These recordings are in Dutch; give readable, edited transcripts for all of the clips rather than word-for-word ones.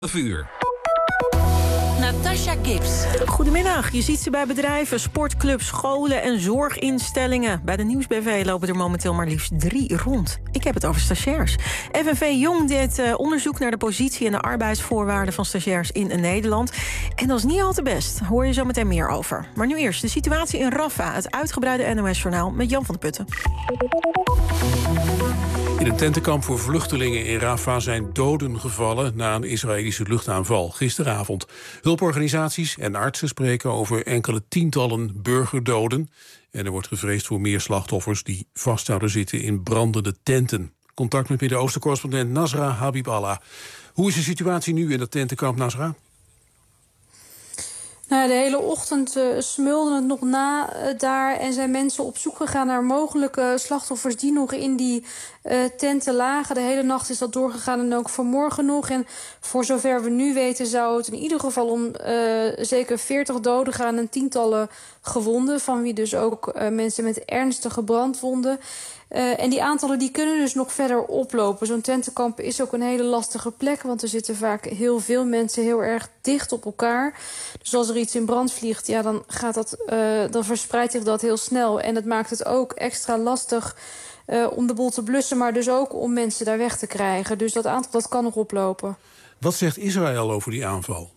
Vuur. Natasha Gibbs. Goedemiddag. Je ziet ze bij bedrijven, sportclubs, scholen en zorginstellingen. Bij de Nieuwsbv lopen er momenteel maar liefst 3 rond. Ik heb het over stagiairs. FNV Jong deed onderzoek naar de positie en de arbeidsvoorwaarden van stagiairs in Nederland. En dat is niet al te best. Hoor je zo meteen meer over. Maar nu eerst de situatie in Rafah. Het uitgebreide NOS-journaal met Jan van der Putten. In een tentenkamp voor vluchtelingen in Rafah zijn doden gevallen na een Israëlische luchtaanval gisteravond. Hulporganisaties en artsen spreken over enkele tientallen burgerdoden. En er wordt gevreesd voor meer slachtoffers die vast zouden zitten in brandende tenten. Contact met Midden-Oosten-correspondent Nasra Habiballah. Hoe is de situatie nu in dat tentenkamp, Nasra? Nou, de hele ochtend smulde het nog na daar en zijn mensen op zoek gegaan naar mogelijke slachtoffers die nog in die tenten lagen. De hele nacht is dat doorgegaan en ook vanmorgen nog. En voor zover we nu weten zou het in ieder geval om zeker 40 doden gaan en tientallen gewonden. Van wie dus ook mensen met ernstige brandwonden. En die aantallen die kunnen dus nog verder oplopen. Zo'n tentenkamp is ook een hele lastige plek, want er zitten vaak heel veel mensen heel erg dicht op elkaar. Dus als er iets in brand vliegt, ja, dan verspreidt zich dat heel snel. En dat maakt het ook extra lastig om de boel te blussen, maar dus ook om mensen daar weg te krijgen. Dus dat aantal dat kan nog oplopen. Wat zegt Israël over die aanval?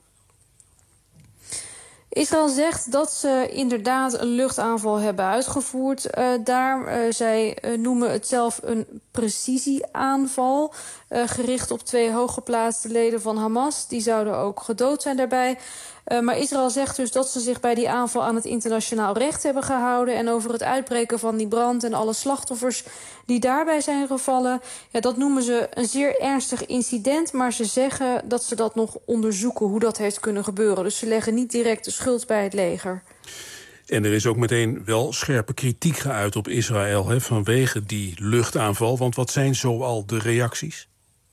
Israël zegt dat ze inderdaad een luchtaanval hebben uitgevoerd. Zij noemen het zelf een precisieaanval. Gericht op 2 hooggeplaatste leden van Hamas. Die zouden ook gedood zijn daarbij. Maar Israël zegt dus dat ze zich bij die aanval aan het internationaal recht hebben gehouden. En over het uitbreken van die brand en alle slachtoffers die daarbij zijn gevallen. Ja, dat noemen ze een zeer ernstig incident. Maar ze zeggen dat ze dat nog onderzoeken hoe dat heeft kunnen gebeuren. Dus ze leggen niet direct de schuld bij het leger. En er is ook meteen wel scherpe kritiek geuit op Israël vanwege die luchtaanval. Want wat zijn zoal de reacties?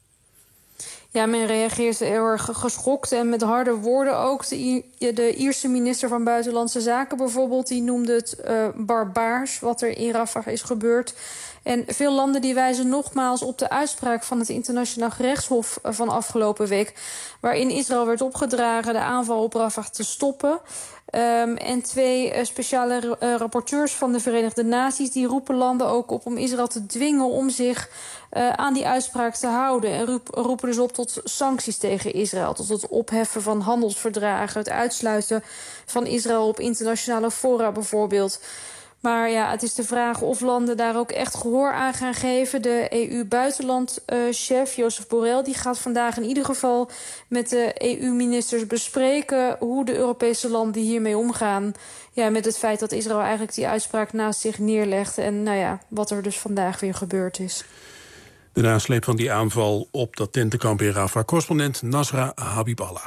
Ja, men reageert heel erg geschokt en met harde woorden ook. De Ierse minister van Buitenlandse Zaken bijvoorbeeld, die noemde het barbaars wat er in Rafah is gebeurd. En veel landen die wijzen nogmaals op de uitspraak van het Internationaal Gerechtshof van afgelopen week, waarin Israël werd opgedragen de aanval op Rafah te stoppen. En 2 speciale rapporteurs van de Verenigde Naties die roepen landen ook op om Israël te dwingen om zich aan die uitspraak te houden. En roepen dus op tot sancties tegen Israël. Tot het opheffen van handelsverdragen. Het uitsluiten van Israël op internationale fora bijvoorbeeld. Maar ja, het is de vraag of landen daar ook echt gehoor aan gaan geven. De EU-buitenlandchef Josep Borrell die gaat vandaag in ieder geval met de EU-ministers bespreken hoe de Europese landen hiermee omgaan. Ja, met het feit dat Israël eigenlijk die uitspraak naast zich neerlegt. En nou ja, wat er dus vandaag weer gebeurd is. De nasleep van die aanval op dat tentenkamp in Rafah. Correspondent Nasra Habiballah.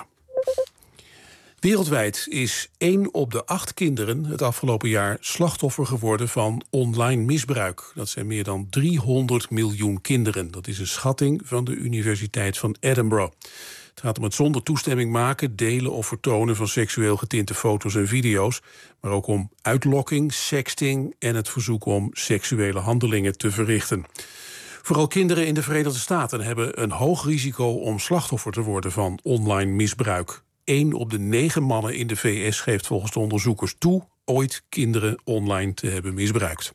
Wereldwijd is 1 op de 8 kinderen het afgelopen jaar slachtoffer geworden van online misbruik. Dat zijn meer dan 300 miljoen kinderen. Dat is een schatting van de Universiteit van Edinburgh. Het gaat om het zonder toestemming maken, delen of vertonen van seksueel getinte foto's en video's. Maar ook om uitlokking, sexting en het verzoek om seksuele handelingen te verrichten. Vooral kinderen in de Verenigde Staten hebben een hoog risico om slachtoffer te worden van online misbruik. 1 op de 9 mannen in de VS geeft volgens de onderzoekers toe ooit kinderen online te hebben misbruikt.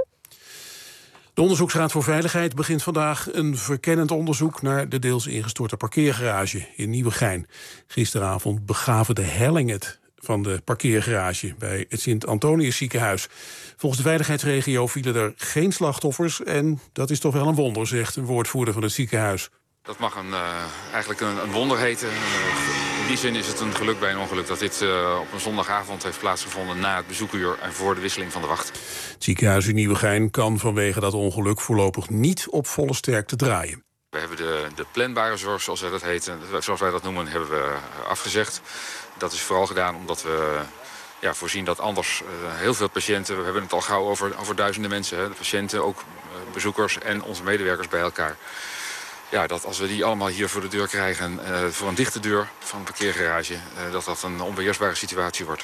De Onderzoeksraad voor Veiligheid begint vandaag een verkennend onderzoek naar de deels ingestorte parkeergarage in Nieuwegein. Gisteravond begaven de helling het van de parkeergarage bij het Sint-Antonius ziekenhuis. Volgens de veiligheidsregio vielen er geen slachtoffers en dat is toch wel een wonder, zegt een woordvoerder van het ziekenhuis. Dat mag eigenlijk een wonder heten. In die zin is het een geluk bij een ongeluk dat dit op een zondagavond heeft plaatsgevonden na het bezoekuur en voor de wisseling van de wacht. Het ziekenhuis in Nieuwegein kan vanwege dat ongeluk voorlopig niet op volle sterkte draaien. We hebben de planbare zorg, zoals wij dat noemen, hebben we afgezegd. Dat is vooral gedaan omdat we voorzien dat anders heel veel patiënten, we hebben het al gauw over duizenden mensen, de patiënten, ook bezoekers en onze medewerkers bij elkaar. Ja, dat als we die allemaal hier voor de deur krijgen, voor een dichte deur van een parkeergarage, dat een onbeheersbare situatie wordt.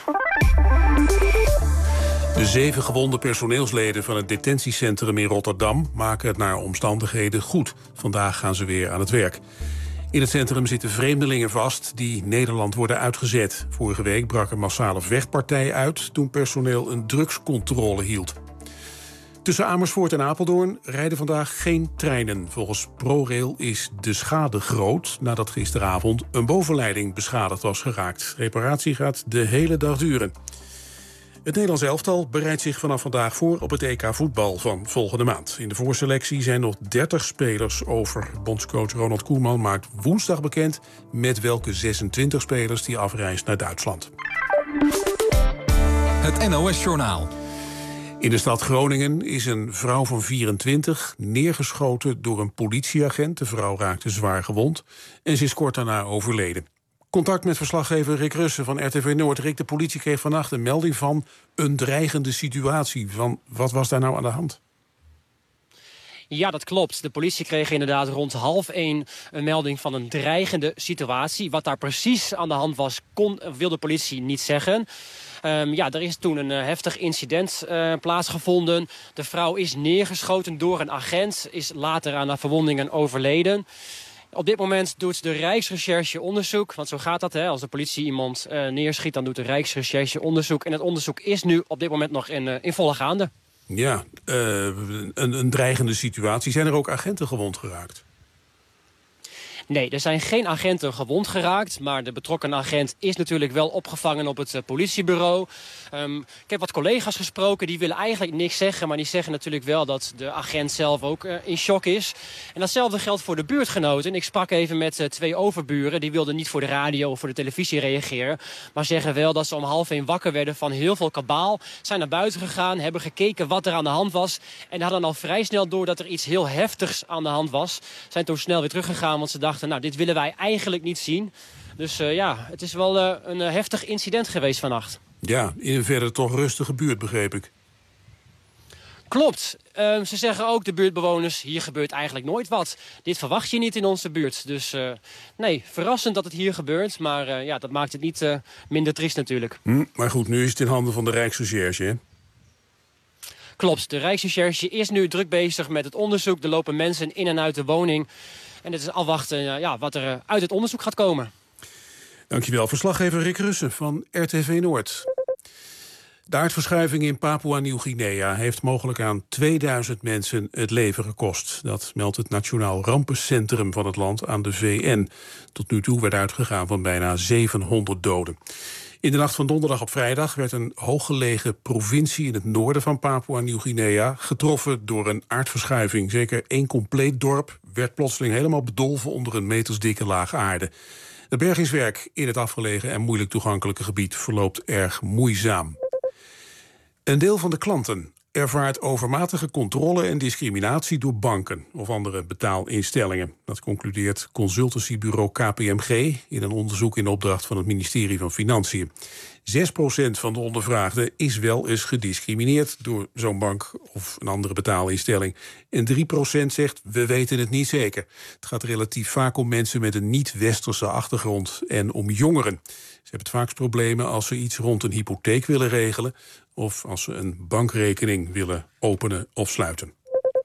De 7 gewonde personeelsleden van het detentiecentrum in Rotterdam maken het naar omstandigheden goed. Vandaag gaan ze weer aan het werk. In het centrum zitten vreemdelingen vast die Nederland worden uitgezet. Vorige week brak een massale vechtpartij uit toen personeel een drugscontrole hield. Tussen Amersfoort en Apeldoorn rijden vandaag geen treinen. Volgens ProRail is de schade groot nadat gisteravond een bovenleiding beschadigd was geraakt. Reparatie gaat de hele dag duren. Het Nederlands elftal bereidt zich vanaf vandaag voor op het EK voetbal van volgende maand. In de voorselectie zijn nog 30 spelers over. Bondscoach Ronald Koeman maakt woensdag bekend met welke 26 spelers die afreist naar Duitsland. Het NOS-journaal. In de stad Groningen is een vrouw van 24 neergeschoten door een politieagent. De vrouw raakte zwaar gewond en ze is kort daarna overleden. Contact met verslaggever Rick Russen van RTV Noord. Rick, de politie kreeg vannacht een melding van een dreigende situatie. Wat was daar nou aan de hand? Ja, dat klopt. De politie kreeg inderdaad rond 12:30 een melding van een dreigende situatie. Wat daar precies aan de hand was, wil de politie niet zeggen. Er is toen een heftig incident plaatsgevonden. De vrouw is neergeschoten door een agent, is later aan haar verwondingen overleden. Op dit moment doet de Rijksrecherche onderzoek. Want zo gaat dat, hè. Als de politie iemand neerschiet, dan doet de Rijksrecherche onderzoek. En het onderzoek is nu op dit moment nog in volle gaande. Ja, een dreigende situatie. Zijn er ook agenten gewond geraakt? Nee, er zijn geen agenten gewond geraakt. Maar de betrokken agent is natuurlijk wel opgevangen op het politiebureau. Ik heb wat collega's gesproken, die willen eigenlijk niks zeggen. Maar die zeggen natuurlijk wel dat de agent zelf ook in shock is. En datzelfde geldt voor de buurtgenoten. Ik sprak even met 2 overburen. Die wilden niet voor de radio of voor de televisie reageren. Maar zeggen wel dat ze om 12:30 wakker werden van heel veel kabaal. Zijn naar buiten gegaan, hebben gekeken wat er aan de hand was. En hadden al vrij snel door dat er iets heel heftigs aan de hand was. Zijn toen snel weer teruggegaan, want ze dachten, nou, dit willen wij eigenlijk niet zien. Dus het is wel een heftig incident geweest vannacht. Ja, in een verder toch rustige buurt, begreep ik. Klopt. Ze zeggen ook, de buurtbewoners, hier gebeurt eigenlijk nooit wat. Dit verwacht je niet in onze buurt. Dus nee, verrassend dat het hier gebeurt. Maar dat maakt het niet minder triest natuurlijk. Maar goed, nu is het in handen van de Rijksrecherche, hè? Klopt, de Rijksrecherche is nu druk bezig met het onderzoek. Er lopen mensen in en uit de woning. En het is afwachten wat er uit het onderzoek gaat komen. Dankjewel, verslaggever Rick Russen van RTV Noord. De aardverschuiving in Papua-Nieuw-Guinea heeft mogelijk aan 2000 mensen het leven gekost. Dat meldt het Nationaal Rampencentrum van het land aan de VN. Tot nu toe werd uitgegaan van bijna 700 doden. In de nacht van donderdag op vrijdag werd een hooggelegen provincie in het noorden van Papua-Nieuw-Guinea getroffen door een aardverschuiving. Zeker 1 compleet dorp werd plotseling helemaal bedolven onder een metersdikke laag aarde. Het bergingswerk in het afgelegen en moeilijk toegankelijke gebied verloopt erg moeizaam. Een deel van de klanten ervaart overmatige controle en discriminatie door banken of andere betaalinstellingen. Dat concludeert consultancybureau KPMG in een onderzoek in opdracht van het ministerie van Financiën. 6% van de ondervraagden is wel eens gediscrimineerd door zo'n bank of een andere betaalinstelling. En 3% zegt, we weten het niet zeker. Het gaat relatief vaak om mensen met een niet-westerse achtergrond en om jongeren. Ze hebben het vaakst problemen als ze iets rond een hypotheek willen regelen of als ze een bankrekening willen openen of sluiten.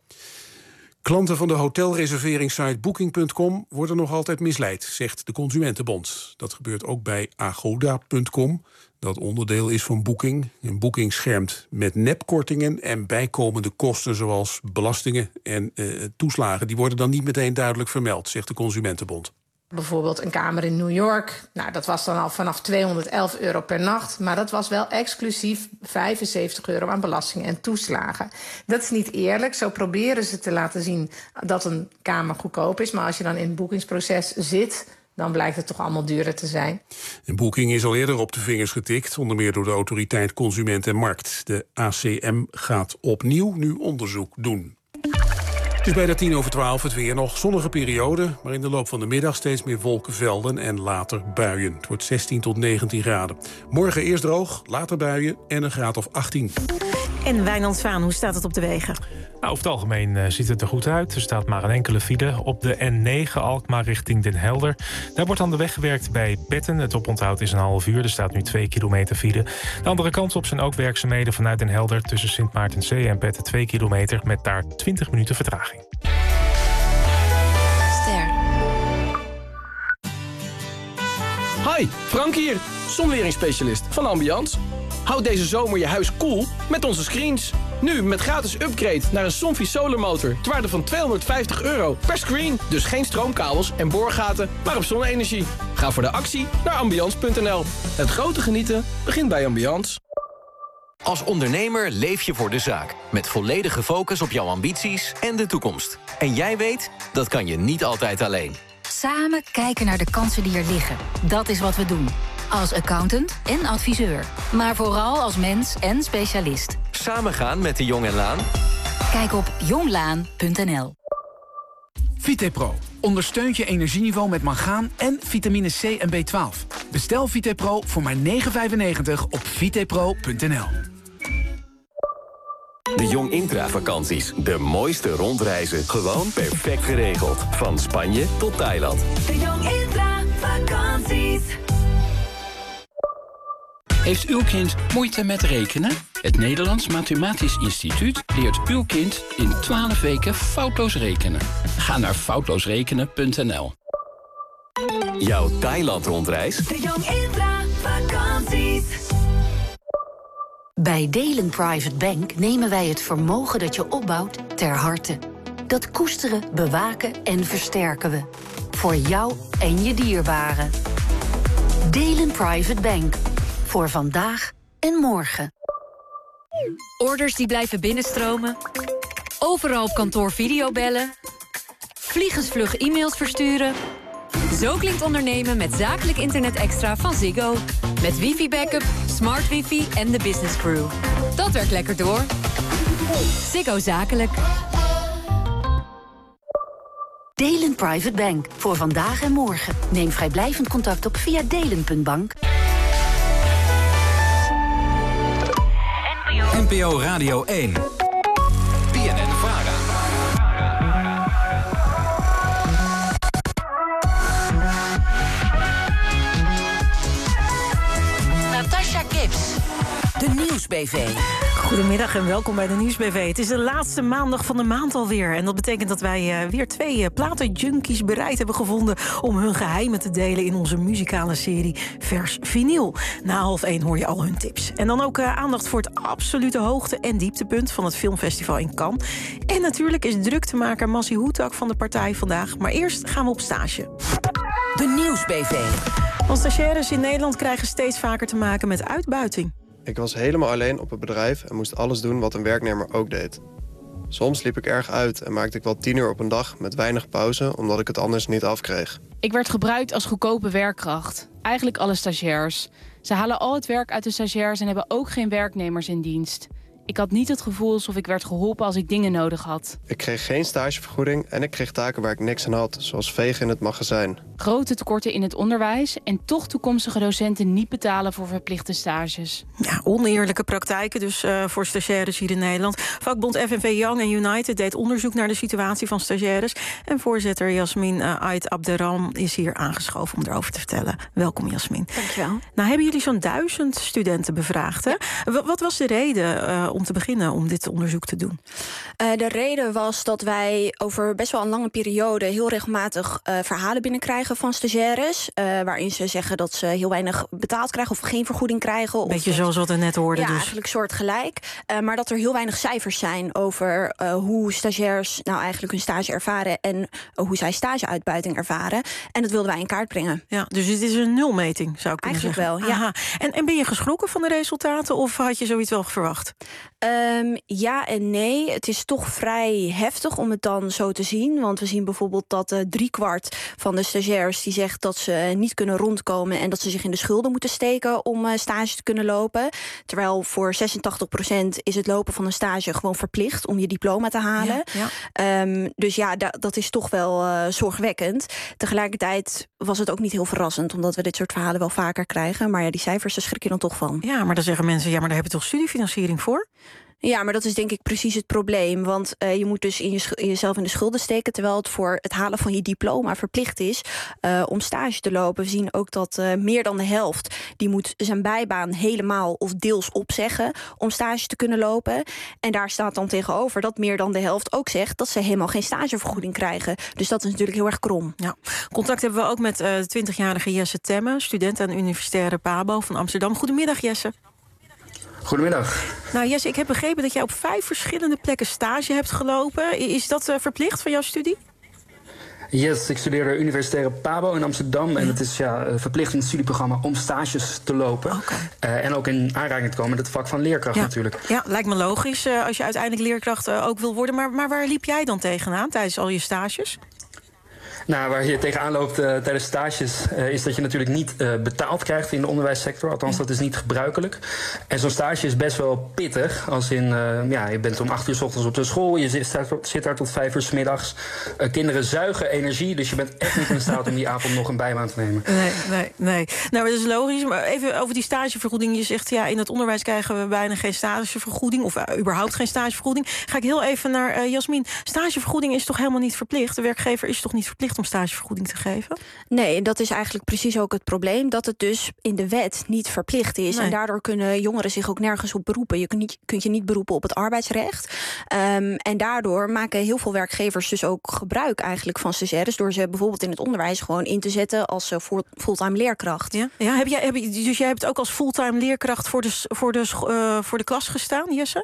Klanten van de hotelreserveringssite Booking.com worden nog altijd misleid, zegt de Consumentenbond. Dat gebeurt ook bij Agoda.com, dat onderdeel is van Booking. En Booking schermt met nepkortingen en bijkomende kosten zoals belastingen en toeslagen. Die worden dan niet meteen duidelijk vermeld, zegt de Consumentenbond. Bijvoorbeeld een kamer in New York. Nou, dat was dan al vanaf €211 per nacht. Maar dat was wel exclusief €75 aan belastingen en toeslagen. Dat is niet eerlijk. Zo proberen ze te laten zien dat een kamer goedkoop is. Maar als je dan in het boekingsproces zit, dan blijkt het toch allemaal duurder te zijn. Een Booking is al eerder op de vingers getikt, onder meer door de autoriteit Consument en Markt. De ACM gaat opnieuw nu onderzoek doen. Het is bijna 11:10, het weer nog zonnige periode, maar in de loop van de middag steeds meer wolkenvelden en later buien. Het wordt 16 tot 19 graden. Morgen eerst droog, later buien en een graad of 18. En Wijnand Zwaan, hoe staat het op de wegen? Nou, over het algemeen ziet het er goed uit. Er staat maar een enkele file op de N9 Alkmaar richting Den Helder. Daar wordt aan de weg gewerkt bij Petten. Het oponthoud is een half uur. Er staat nu 2 kilometer file. De andere kant op zijn ook werkzaamheden vanuit Den Helder tussen Sint Maartenzee en Petten 2 kilometer met daar 20 minuten vertraging. Hi, Frank hier, zonweringsspecialist van Ambiance. Houd deze zomer je huis koel met onze screens. Nu met gratis upgrade naar een Somfy Solar motor ter waarde van €250 per screen. Dus geen stroomkabels en boorgaten, maar op zonne-energie. Ga voor de actie naar ambiance.nl. Het grote genieten begint bij Ambiance. Als ondernemer leef je voor de zaak. Met volledige focus op jouw ambities en de toekomst. En jij weet, dat kan je niet altijd alleen. Samen kijken naar de kansen die er liggen. Dat is wat we doen. Als accountant en adviseur. Maar vooral als mens en specialist. Samen gaan met de Jong en Laan. Kijk op jonglaan.nl. VitePro ondersteunt je energieniveau met mangaan en vitamine C en B12. Bestel VitePro voor maar €9,95 op vitepro.nl. De Jong Intra-vakanties. De mooiste rondreizen. Gewoon perfect geregeld. Van Spanje tot Thailand. De Jong Intra-vakanties. Heeft uw kind moeite met rekenen? Het Nederlands Mathematisch Instituut leert uw kind in 12 weken foutloos rekenen. Ga naar foutloosrekenen.nl. Jouw Thailand-rondreis? De Jong Intra-vakanties. Bij Delen Private Bank nemen wij het vermogen dat je opbouwt ter harte. Dat koesteren, bewaken en versterken we. Voor jou en je dierbaren. Delen Private Bank. Voor vandaag en morgen. Orders die blijven binnenstromen. Overal op kantoor videobellen. Vliegensvlug e-mails versturen. Zo klinkt ondernemen met zakelijk internet extra van Ziggo. Met wifi-backup, smart wifi en de business crew. Dat werkt lekker door. Ziggo Zakelijk. Delen Private Bank. Voor vandaag en morgen. Neem vrijblijvend contact op via delen.bank. NPO Radio 1. BNN-VARA. Natasha Gibbs. De Nieuwsbv. Goedemiddag en welkom bij de Nieuwsbv. Het is de laatste maandag van de maand alweer. En dat betekent dat wij weer 2 platenjunkies bereid hebben gevonden om hun geheimen te delen in onze muzikale serie Vers Vinyl. Na 12:30 hoor je al hun tips. En dan ook aandacht voor het absolute hoogte- en dieptepunt van het filmfestival in Cannes. En natuurlijk is druktemaker Massi Hoetak van de partij vandaag. Maar eerst gaan we op stage. De Nieuwsbv. Want stagiaires in Nederland krijgen steeds vaker te maken met uitbuiting. Ik was helemaal alleen op het bedrijf en moest alles doen wat een werknemer ook deed. Soms liep ik erg uit en maakte ik wel 10 uur op een dag met weinig pauze, omdat ik het anders niet afkreeg. Ik werd gebruikt als goedkope werkkracht. Eigenlijk alle stagiairs. Ze halen al het werk uit de stagiairs en hebben ook geen werknemers in dienst. Ik had niet het gevoel alsof ik werd geholpen als ik dingen nodig had. Ik kreeg geen stagevergoeding en ik kreeg taken waar ik niks aan had, zoals vegen in het magazijn. Grote tekorten in het onderwijs en toch toekomstige docenten niet betalen voor verplichte stages. Ja, oneerlijke praktijken dus voor stagiaires hier in Nederland. Vakbond FNV Young en United deed onderzoek naar de situatie van stagiaires. En voorzitter Jasmin Ait Abderram is hier aangeschoven om erover te vertellen. Welkom Jasmin. Dankjewel. Nou hebben jullie zo'n 1000 studenten bevraagd, hè? Ja. Wat was de reden om te beginnen om dit onderzoek te doen? De reden was dat wij over best wel een lange periode heel regelmatig verhalen binnenkrijgen van stagiaires. Waarin ze zeggen dat ze heel weinig betaald krijgen of geen vergoeding krijgen. Beetje zoals wat we net hoorden. Ja, dus. eigenlijk soortgelijk. Maar dat er heel weinig cijfers zijn over hoe stagiairs nou eigenlijk hun stage ervaren en hoe zij stageuitbuiting ervaren. En dat wilden wij in kaart brengen. Ja, dus het is een nulmeting, zou ik kunnen eigenlijk zeggen. Wel, ja. En ben je geschrokken van de resultaten of had je zoiets wel verwacht? Ja en nee. Het is toch vrij heftig om het dan zo te zien. Want we zien bijvoorbeeld dat 3/4 van de stagiairs die zegt dat ze niet kunnen rondkomen en dat ze zich in de schulden moeten steken om stage te kunnen lopen. Terwijl voor 86% is het lopen van een stage gewoon verplicht om je diploma te halen. Ja. Dus ja, dat is toch wel zorgwekkend. Tegelijkertijd was het ook niet heel verrassend, omdat we dit soort verhalen wel vaker krijgen. Maar ja, die cijfers, daar schrik je dan toch van. Ja, maar dan zeggen mensen, ja, maar daar heb je toch studiefinanciering voor? Ja, maar dat is denk ik precies het probleem. Want je moet dus jezelf in de schulden steken, terwijl het voor het halen van je diploma verplicht is om stage te lopen. We zien ook dat meer dan de helft die moet zijn bijbaan helemaal of deels opzeggen om stage te kunnen lopen. En daar staat dan tegenover dat meer dan de helft ook zegt dat ze helemaal geen stagevergoeding krijgen. Dus dat is natuurlijk heel erg krom. Ja. Contact hebben we ook met 20-jarige Jesse Temme, student aan de Universitaire Pabo van Amsterdam. Goedemiddag, Jesse. Goedemiddag. Nou Jesse, ik heb begrepen dat jij op 5 verschillende plekken stage hebt gelopen. Is dat verplicht van jouw studie? Yes, ik studeer de Universitaire Pabo in Amsterdam. En het is verplicht in het studieprogramma om stages te lopen. Okay. En ook in aanraking te komen met het vak van leerkracht natuurlijk. Ja, lijkt me logisch als je uiteindelijk leerkracht ook wil worden. Maar waar liep jij dan tegenaan tijdens al je stages? Nou, waar je tegenaan loopt tijdens stages is dat je natuurlijk niet betaald krijgt in de onderwijssector. Althans, dat is niet gebruikelijk. En zo'n stage is best wel pittig. Als in, je bent om 8 uur 's ochtends op de school. Je zit daar tot 5 uur 's middags. Kinderen zuigen energie. Dus je bent echt niet in staat om die avond nog een bijbaan te nemen. Nee. Nou, dat is logisch. Maar even over die stagevergoeding. Je zegt, in het onderwijs krijgen we bijna geen stagevergoeding. Of überhaupt geen stagevergoeding. Ga ik heel even naar Jasmin. Stagevergoeding is toch helemaal niet verplicht? De werkgever is toch niet verplicht om stagevergoeding te geven? Nee, dat is eigenlijk precies ook het probleem. Dat het dus in de wet niet verplicht is. Nee. En daardoor kunnen jongeren zich ook nergens op beroepen. Je kunt je niet beroepen op het arbeidsrecht. En daardoor maken heel veel werkgevers dus ook gebruik eigenlijk van stagiaires. Door ze bijvoorbeeld in het onderwijs gewoon in te zetten als fulltime leerkracht. Ja? Dus jij hebt ook als fulltime leerkracht voor de klas gestaan, Jesse?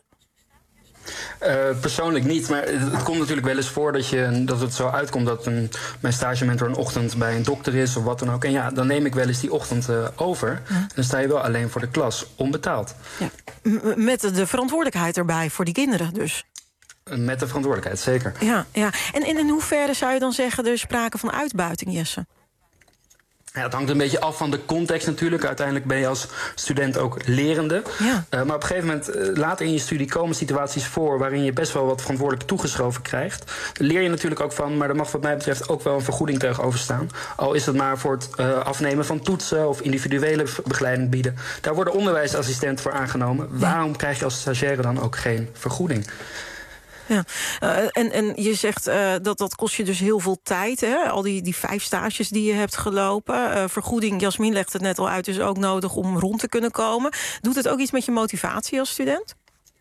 Persoonlijk niet, maar het komt natuurlijk wel eens voor dat het zo uitkomt dat mijn stagementor een ochtend bij een dokter is of wat dan ook. En dan neem ik wel eens die ochtend over. En dan sta je wel alleen voor de klas, onbetaald. Ja. Met de verantwoordelijkheid erbij voor die kinderen dus. Met de verantwoordelijkheid, zeker. Ja. En in hoeverre zou je dan zeggen er sprake van uitbuiting, Jesse? Ja, het hangt een beetje af van de context natuurlijk. Uiteindelijk ben je als student ook lerende. Ja. Maar op een gegeven moment, later in je studie komen situaties voor waarin je best wel wat verantwoordelijk toegeschoven krijgt. Daar leer je natuurlijk ook van, maar er mag wat mij betreft ook wel een vergoeding tegenover staan. Al is het maar voor het afnemen van toetsen of individuele begeleiding bieden. Daar worden onderwijsassistenten voor aangenomen. Ja. Waarom krijg je als stagiaire dan ook geen vergoeding? Ja, en je zegt dat kost je dus heel veel tijd, hè? Al die 5 stages die je hebt gelopen. Vergoeding, Jasmin legt het net al uit, is ook nodig om rond te kunnen komen. Doet het ook iets met je motivatie als student?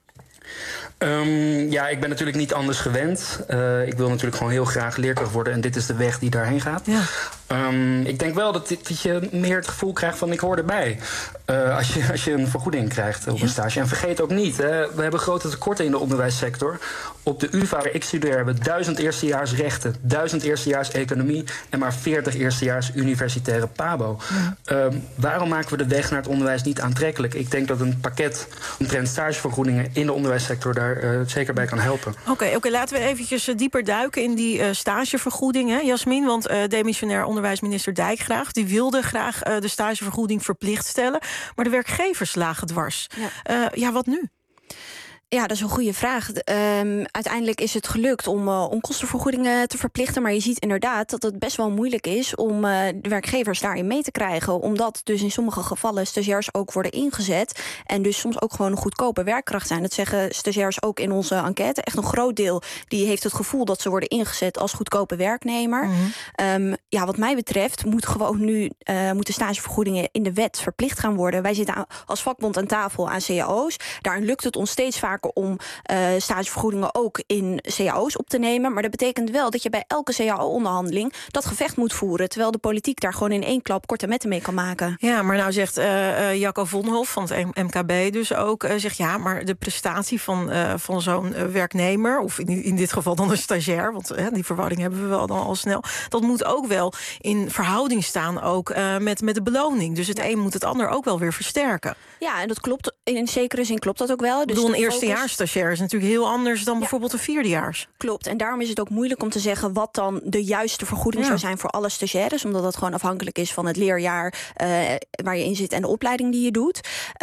Ik ben natuurlijk niet anders gewend. Ik wil natuurlijk gewoon heel graag leerkracht worden. En dit is de weg die daarheen gaat. Ja. Ik denk wel dat je meer het gevoel krijgt van ik hoor erbij. Als je een vergoeding krijgt op een stage. En vergeet ook niet, we hebben grote tekorten in de onderwijssector. Op de UvA waar ik studeer hebben we 1000 eerstejaars rechten, 1000 eerstejaars economie en maar 40 eerstejaars universitaire Pabo. Ja. Waarom maken we de weg naar het onderwijs niet aantrekkelijk? Ik denk dat een pakket omtrent stagevergoedingen in de onderwijssector daar zeker bij kan helpen. Oké, laten we eventjes dieper duiken in die stagevergoeding, hè, Jasmin. Want demissionair onderwijsminister Dijkgraaf die wilde graag de stagevergoeding verplicht stellen. Maar de werkgevers lagen dwars. Ja, wat nu? Ja, dat is een goede vraag. Uiteindelijk is het gelukt om kostenvergoedingen te verplichten. Maar je ziet inderdaad dat het best wel moeilijk is om de werkgevers daarin mee te krijgen. Omdat dus in sommige gevallen stagiairs ook worden ingezet. En dus soms ook gewoon een goedkope werkkracht zijn. Dat zeggen stagiairs ook in onze enquête. Echt een groot deel die heeft het gevoel dat ze worden ingezet als goedkope werknemer. Mm-hmm. Wat mij betreft moeten stagevergoedingen in de wet verplicht gaan worden. Wij zitten als vakbond aan tafel aan cao's. Daarin lukt het ons steeds vaker om stagevergoedingen ook in cao's op te nemen. Maar dat betekent wel dat je bij elke cao-onderhandeling dat gevecht moet voeren. Terwijl de politiek daar gewoon in één klap korte metten mee kan maken. Ja, maar nou zegt Jacco Vonhoff van het MKB dus ook, zegt maar de prestatie van zo'n werknemer, of in dit geval dan een stagiair, want die verwarring hebben we wel dan al snel, dat moet ook wel in verhouding staan ook met de beloning. Dus het een moet het ander ook wel weer versterken. Ja, en dat klopt. In zekere zin klopt dat ook wel. Dus een eerstejaarsstagiair is natuurlijk heel anders dan bijvoorbeeld een vierdejaars. Klopt. En daarom is het ook moeilijk om te zeggen wat dan de juiste vergoeding zou zijn voor alle stagiaires. Omdat dat gewoon afhankelijk is van het leerjaar waar je in zit en de opleiding die je doet.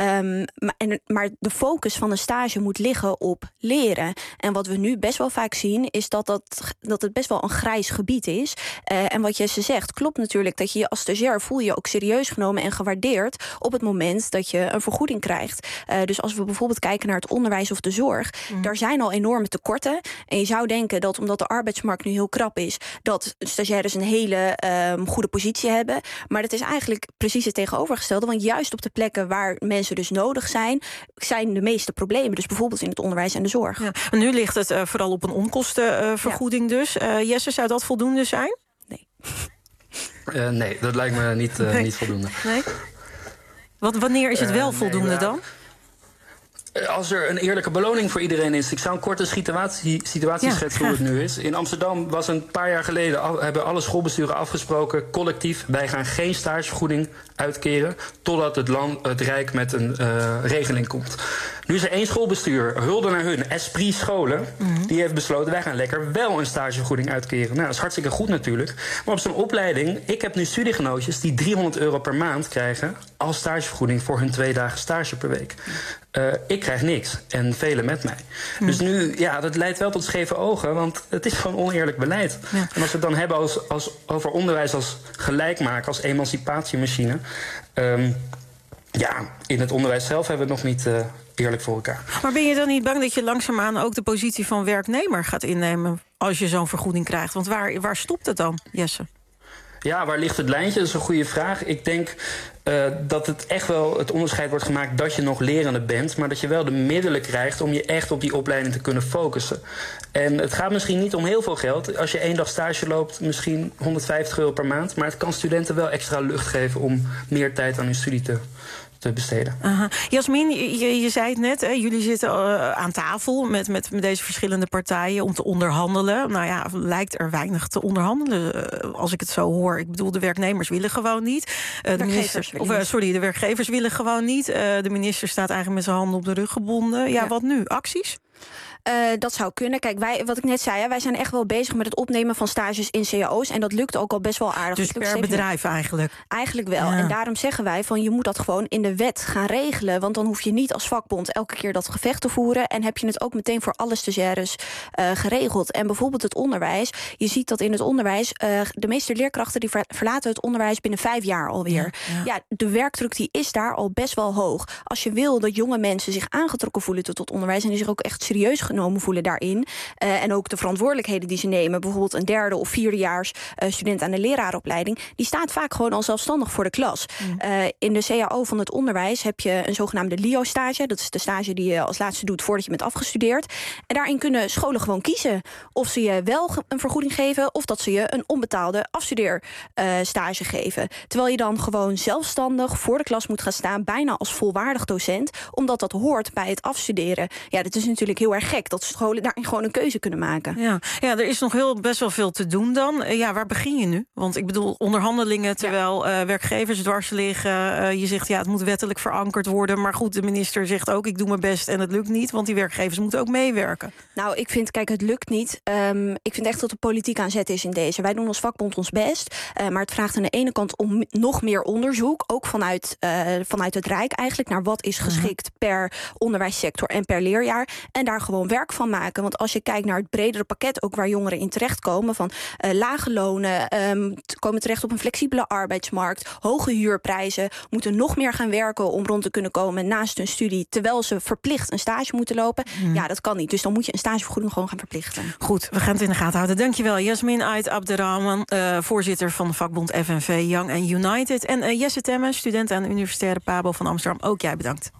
Maar de focus van een stage moet liggen op leren. En wat we nu best wel vaak zien is dat het best wel een grijs gebied is. En wat Jesse zegt, klopt natuurlijk dat je als stagiair voel je ook serieus genomen en gewaardeerd op het moment dat je een vergoeding krijgt. Dus als we bijvoorbeeld kijken naar het onderwijs of of de zorg. Daar zijn al enorme tekorten. En je zou denken dat omdat de arbeidsmarkt nu heel krap is, dat stagiaires een hele goede positie hebben. Maar dat is eigenlijk precies het tegenovergestelde. Want juist op de plekken waar mensen dus nodig zijn de meeste problemen. Dus bijvoorbeeld in het onderwijs en de zorg. Ja, en nu ligt het vooral op een onkostenvergoeding dus. Jesse, zou dat voldoende zijn? Nee, dat lijkt me niet voldoende. Nee? Wanneer is het wel voldoende dan? Als er een eerlijke beloning voor iedereen is. Ik zou een korte situatie schetsen hoe het nu is. In Amsterdam was een paar jaar geleden, hebben alle schoolbesturen afgesproken, collectief, wij gaan geen stagevergoeding uitkeren totdat het Rijk met een regeling komt. Nu is er 1 schoolbestuur, hulde naar hun, Esprit Scholen, die heeft besloten, wij gaan lekker wel een stagevergoeding uitkeren. Nou, dat is hartstikke goed natuurlijk. Maar op zo'n opleiding, ik heb nu studiegenootjes die €300 per maand krijgen als stagevergoeding voor hun 2 dagen stage per week. Ik krijg niks en velen met mij. Dus nu, dat leidt wel tot scheve ogen, want het is gewoon oneerlijk beleid. Ja. En als we het dan hebben over onderwijs als gelijk maken, als emancipatiemachine, in het onderwijs zelf hebben we het nog niet eerlijk voor elkaar. Maar ben je dan niet bang dat je langzaamaan ook de positie van werknemer gaat innemen als je zo'n vergoeding krijgt? Want waar stopt het dan, Jesse? Ja, waar ligt het lijntje? Dat is een goede vraag. Ik denk dat het echt wel het onderscheid wordt gemaakt dat je nog lerende bent, maar dat je wel de middelen krijgt om je echt op die opleiding te kunnen focussen. En het gaat misschien niet om heel veel geld. Als je 1 dag stage loopt, misschien €150 per maand. Maar het kan studenten wel extra lucht geven om meer tijd aan hun studie te besteden. Jasmin, je zei het net, jullie zitten aan tafel met deze verschillende partijen om te onderhandelen. Nou ja, lijkt er weinig te onderhandelen als ik het zo hoor. Ik bedoel, de werknemers willen gewoon niet. De werkgevers willen gewoon niet. De minister staat eigenlijk met zijn handen op de rug gebonden. Ja, wat nu? Acties? Dat zou kunnen. Kijk, wat ik net zei, wij zijn echt wel bezig met het opnemen van stages in cao's. En dat lukt ook al best wel aardig. Dus per bedrijf eigenlijk? Eigenlijk wel. Ja. En daarom zeggen wij van je moet dat gewoon in de wet gaan regelen. Want dan hoef je niet als vakbond elke keer dat gevecht te voeren. En heb je het ook meteen voor alle stagiaires geregeld. En bijvoorbeeld het onderwijs. Je ziet dat in het onderwijs de meeste leerkrachten die verlaten het onderwijs binnen 5 jaar alweer. Ja, de werkdruk die is daar al best wel hoog. Als je wil dat jonge mensen zich aangetrokken voelen tot onderwijs en die zich ook echt serieus genomen voelen daarin. En ook de verantwoordelijkheden die ze nemen. Bijvoorbeeld een 3e of 4-jaars student aan de leraaropleiding. Die staat vaak gewoon al zelfstandig voor de klas. In de CAO van het onderwijs heb je een zogenaamde LIO-stage. Dat is de stage die je als laatste doet voordat je bent afgestudeerd. En daarin kunnen scholen gewoon kiezen of ze je wel een vergoeding geven of dat ze je een onbetaalde afstudeerstage geven. Terwijl je dan gewoon zelfstandig voor de klas moet gaan staan, bijna als volwaardig docent, omdat dat hoort bij het afstuderen. Ja, dat is natuurlijk heel erg gek dat scholen daarin gewoon een keuze kunnen maken. Ja, er is nog best wel veel te doen dan. Waar begin je nu? Want ik bedoel, onderhandelingen terwijl werkgevers dwars liggen. Je zegt, het moet wettelijk verankerd worden. Maar goed, de minister zegt ook, ik doe mijn best en het lukt niet. Want die werkgevers moeten ook meewerken. Nou, ik vind, het lukt niet. Ik vind echt dat de politiek aan zet is in deze. Wij doen als vakbond ons best. Maar het vraagt aan de ene kant om nog meer onderzoek. Ook vanuit het Rijk eigenlijk. Naar wat is geschikt per onderwijssector en per leerjaar. En daar gewoon werk van maken. Want als je kijkt naar het bredere pakket, ook waar jongeren in terechtkomen, van lage lonen, komen terecht op een flexibele arbeidsmarkt, hoge huurprijzen, moeten nog meer gaan werken om rond te kunnen komen naast hun studie, terwijl ze verplicht een stage moeten lopen. Ja, dat kan niet. Dus dan moet je een stagevergoeding gewoon gaan verplichten. Goed, we gaan het in de gaten houden. Dankjewel, Jasmin Ait Abderrahman, voorzitter van de vakbond FNV Young and United. En Jesse Temmen, student aan de Universitaire Pabo van Amsterdam. Ook jij bedankt.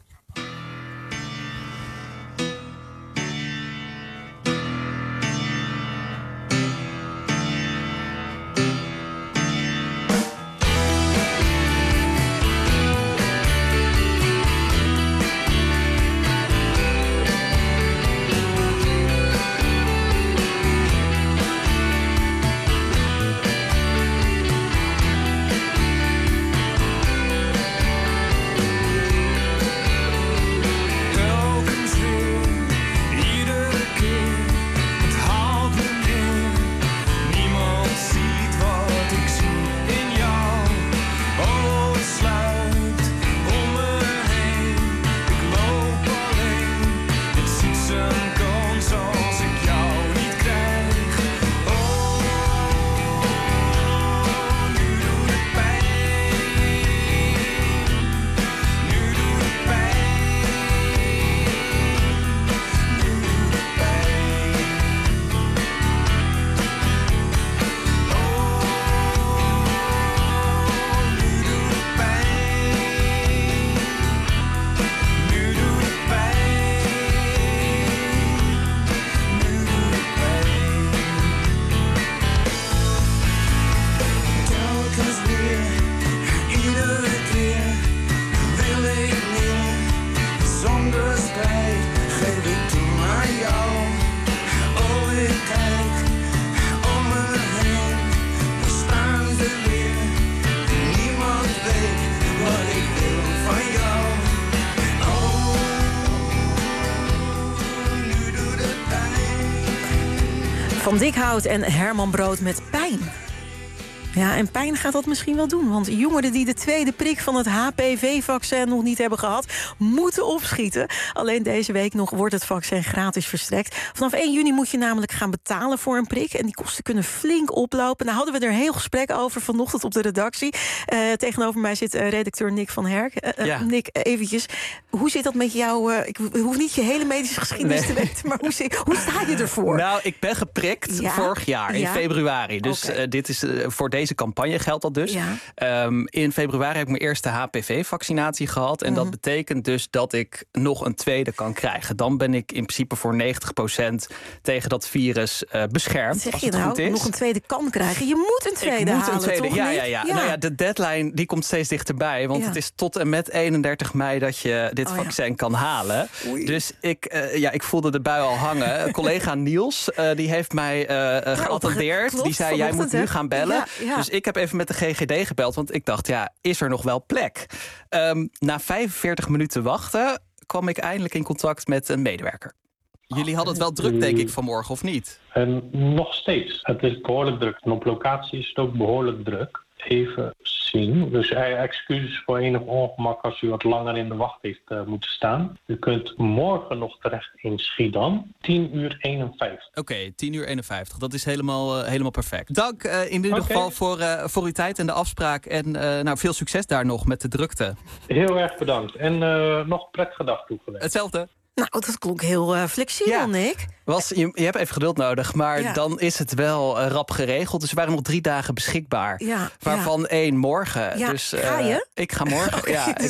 Van Dikhout en Herman Brood met pijn. Ja, en pijn gaat dat misschien wel doen. Want jongeren die de tweede prik van het HPV-vaccin nog niet hebben gehad, moeten opschieten. Alleen deze week nog wordt het vaccin gratis verstrekt. Vanaf 1 juni moet je namelijk gaan betalen voor een prik. En die kosten kunnen flink oplopen. Nou hadden we er een heel gesprek over vanochtend op de redactie. Tegenover mij zit redacteur Nick van Herk. Nick, eventjes, hoe zit dat met jou? Ik hoef niet je hele medische geschiedenis te weten, maar hoe sta je ervoor? Nou, ik ben geprikt vorig jaar in februari. Dus dit is voor deze campagne geldt dat dus. Ja. In februari heb ik mijn eerste HPV-vaccinatie gehad. En dat betekent dus dat ik nog een tweede kan krijgen. Dan ben ik in principe voor 90% tegen dat virus beschermd. Zeg je nou, nog een tweede kan krijgen? Je moet een tweede halen, toch? Ja. Nou ja, de deadline die komt steeds dichterbij. Want het is tot en met 31 mei dat je dit vaccin kan halen. Oei. Dus ik voelde de bui al hangen. Collega Niels, die heeft mij geattendeerd. Die zei, jij moet nu gaan bellen. Ja. Dus ik heb even met de GGD gebeld, want ik dacht, is er nog wel plek? Na 45 minuten wachten kwam ik eindelijk in contact met een medewerker. Jullie hadden het wel druk, denk ik, vanmorgen, of niet? Nog steeds. Het is behoorlijk druk. En op locatie is het ook behoorlijk druk. Even zien. Dus excuses voor enig ongemak als u wat langer in de wacht heeft moeten staan. U kunt morgen nog terecht in Schiedam. 10:51. Oké, 10:51. Dat is helemaal perfect. Dank in ieder geval voor uw tijd en de afspraak. En veel succes daar nog met de drukte. Heel erg bedankt. En nog prettige dag toegewenst. Hetzelfde. Nou, dat klonk heel flexibel, Nick. Je hebt even geduld nodig, maar dan is het wel rap geregeld. Dus er waren nog 3 dagen beschikbaar. Waarvan 1 morgen. Ja, dus, ga je? Ik ga morgen.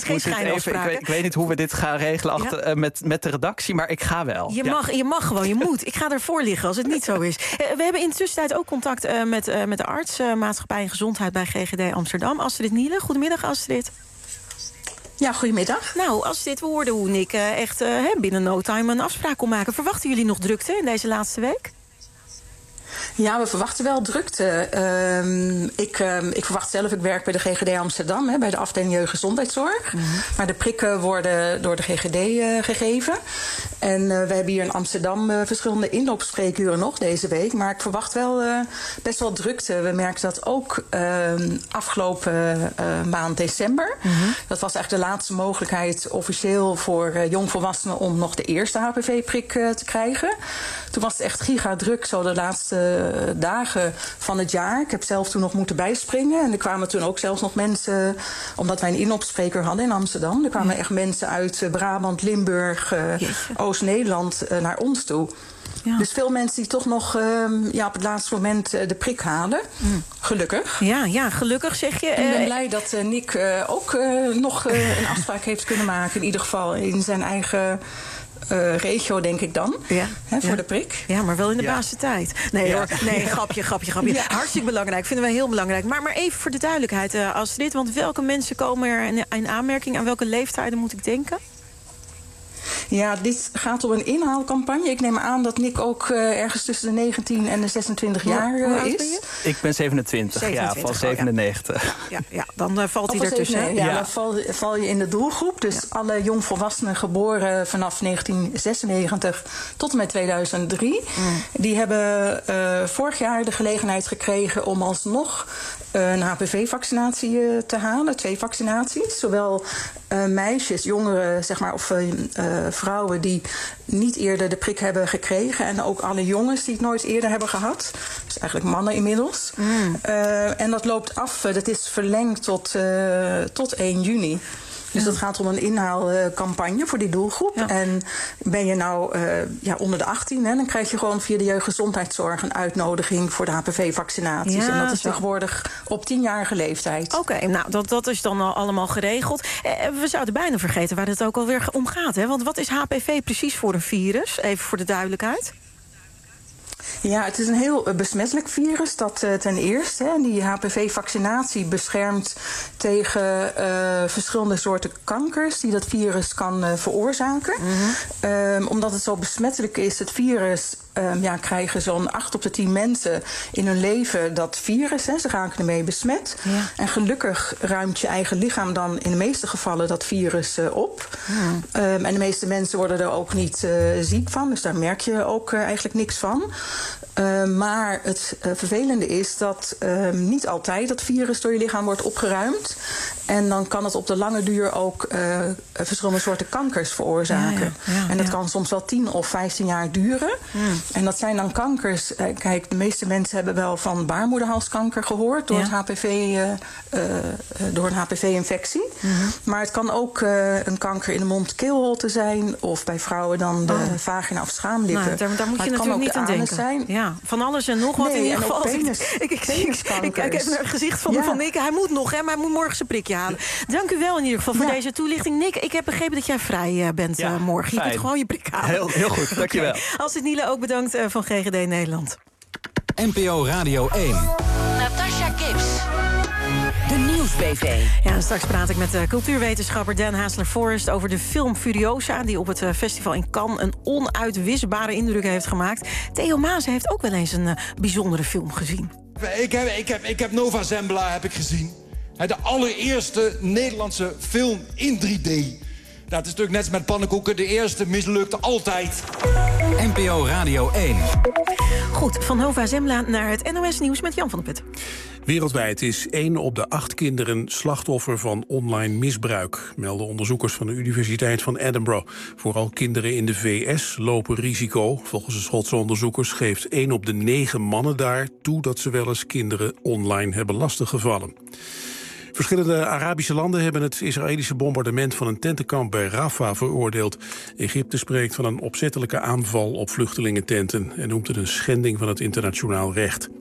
Ik weet niet hoe we dit gaan regelen met de redactie, maar ik ga wel. Je mag gewoon, je moet. Ik ga ervoor liggen als het niet zo is. We hebben in de tussentijd ook contact met de arts, maatschappij en gezondheid bij GGD Amsterdam. Astrid Nielen. Goedemiddag, Astrid. Ja, goedemiddag. Nou, Astrid, we hoorden hoe Nick echt binnen no time een afspraak kon maken. Verwachten jullie nog drukte in deze laatste week? Ja, we verwachten wel drukte. Ik verwacht zelf, ik werk bij de GGD Amsterdam, bij de afdeling jeugdgezondheidszorg. Maar de prikken worden door de GGD gegeven. En we hebben hier in Amsterdam verschillende inloopspreekuren nog deze week. Maar ik verwacht wel best wel drukte. We merken dat ook afgelopen maand december. Dat was eigenlijk de laatste mogelijkheid officieel voor jongvolwassenen om nog de eerste HPV-prik te krijgen. Toen was het echt gigadruk, zo de laatste dagen van het jaar. Ik heb zelf toen nog moeten bijspringen. En er kwamen toen ook zelfs nog mensen, omdat wij een inloopspreker hadden in Amsterdam. Er kwamen echt mensen uit Brabant, Limburg, Oost-Nederland naar ons toe. Ja. Dus veel mensen die toch nog op het laatste moment de prik halen. Gelukkig. Ja, gelukkig zeg je. En ik ben blij dat Nick ook nog een afspraak heeft kunnen maken. In ieder geval in zijn eigen regio, denk ik dan, voor de prik. Ja, maar wel in de baasste tijd. Nee hoor, grapje. Ja. Hartstikke belangrijk, vinden wij heel belangrijk. Maar even voor de duidelijkheid, Astrid, want welke mensen komen er in aanmerking? Aan welke leeftijden moet ik denken? Ja, dit gaat om een inhaalcampagne. Ik neem aan dat Nick ook ergens tussen de 19 en de 26 jaar is. Ik ben 27, van 97. Ja, dan valt hij ertussen. Dan val je in de doelgroep. Dus alle jongvolwassenen geboren vanaf 1996 tot en met 2003... die hebben vorig jaar de gelegenheid gekregen om alsnog een HPV-vaccinatie te halen. 2 vaccinaties. Zowel meisjes, jongeren, zeg maar, of vrouwen die niet eerder de prik hebben gekregen. En ook alle jongens die het nooit eerder hebben gehad. Dus eigenlijk mannen inmiddels. En dat loopt af. Dat is verlengd tot 1 juni. Dus dat gaat om een inhaalcampagne voor die doelgroep. Ja. En ben je nou onder de 18, dan krijg je gewoon via de jeugdgezondheidszorg een uitnodiging voor de HPV-vaccinaties. Ja, en dat is tegenwoordig op 10-jarige leeftijd. Oké, nou dat is dan al allemaal geregeld. We zouden bijna vergeten waar het ook alweer om gaat. Hè? Want wat is HPV precies voor een virus? Even voor de duidelijkheid. Ja, het is een heel besmettelijk virus, dat ten eerste. Die HPV-vaccinatie beschermt tegen verschillende soorten kankers die dat virus kan veroorzaken. Omdat het zo besmettelijk is, het virus, krijgen zo'n 8 op de 10 mensen in hun leven dat virus. Ze raken ermee besmet. Ja. En gelukkig ruimt je eigen lichaam dan in de meeste gevallen dat virus op. En de meeste mensen worden er ook niet ziek van. Dus daar merk je ook eigenlijk niks van. Maar het vervelende is dat niet altijd dat virus door je lichaam wordt opgeruimd. En dan kan het op de lange duur ook verschillende soorten kankers veroorzaken. En dat kan soms wel 10 of 15 jaar duren. En dat zijn dan kankers. Kijk, de meeste mensen hebben wel van baarmoederhalskanker gehoord door het HPV, door een HPV-infectie. Maar het kan ook een kanker in de mond-keelholte zijn, of bij vrouwen dan de vagina of schaamlippen. Nou, daar moet je natuurlijk niet aan denken. Zijn. Ja, van alles en nog wat in ieder geval. Ik kijk even naar het gezicht van Nick. Hij moet nog, hè, maar hij moet morgen zijn prikje halen. Dank u wel in ieder geval voor deze toelichting. Nick, ik heb begrepen dat jij vrij bent morgen. Je kunt gewoon je prik halen. Heel goed, dankjewel. Als Niele ook bedankt van GGD Nederland. NPO Radio 1. Natasha Gibbs. De Nieuwsbv. Ja, en straks praat ik met cultuurwetenschapper Dan Haesler-Forrest over de film Furiosa, die op het festival in Cannes een onuitwisbare indruk heeft gemaakt. Theo Maas heeft ook wel eens een bijzondere film gezien. Ik heb Nova Zembla gezien. De allereerste Nederlandse film in 3D. Dat is natuurlijk net als met pannenkoeken. De eerste mislukte altijd. NPO Radio 1. Goed, van Nova Zembla naar het NOS Nieuws met Jan van der Putten. Wereldwijd is 1 op de 8 kinderen slachtoffer van online misbruik, melden onderzoekers van de Universiteit van Edinburgh. Vooral kinderen in de VS lopen risico. Volgens de Schotse onderzoekers geeft 1 op de 9 mannen daar toe dat ze wel eens kinderen online hebben lastiggevallen. Verschillende Arabische landen hebben het Israëlische bombardement van een tentenkamp bij Rafah veroordeeld. Egypte spreekt van een opzettelijke aanval op vluchtelingententen en noemt het een schending van het internationaal recht.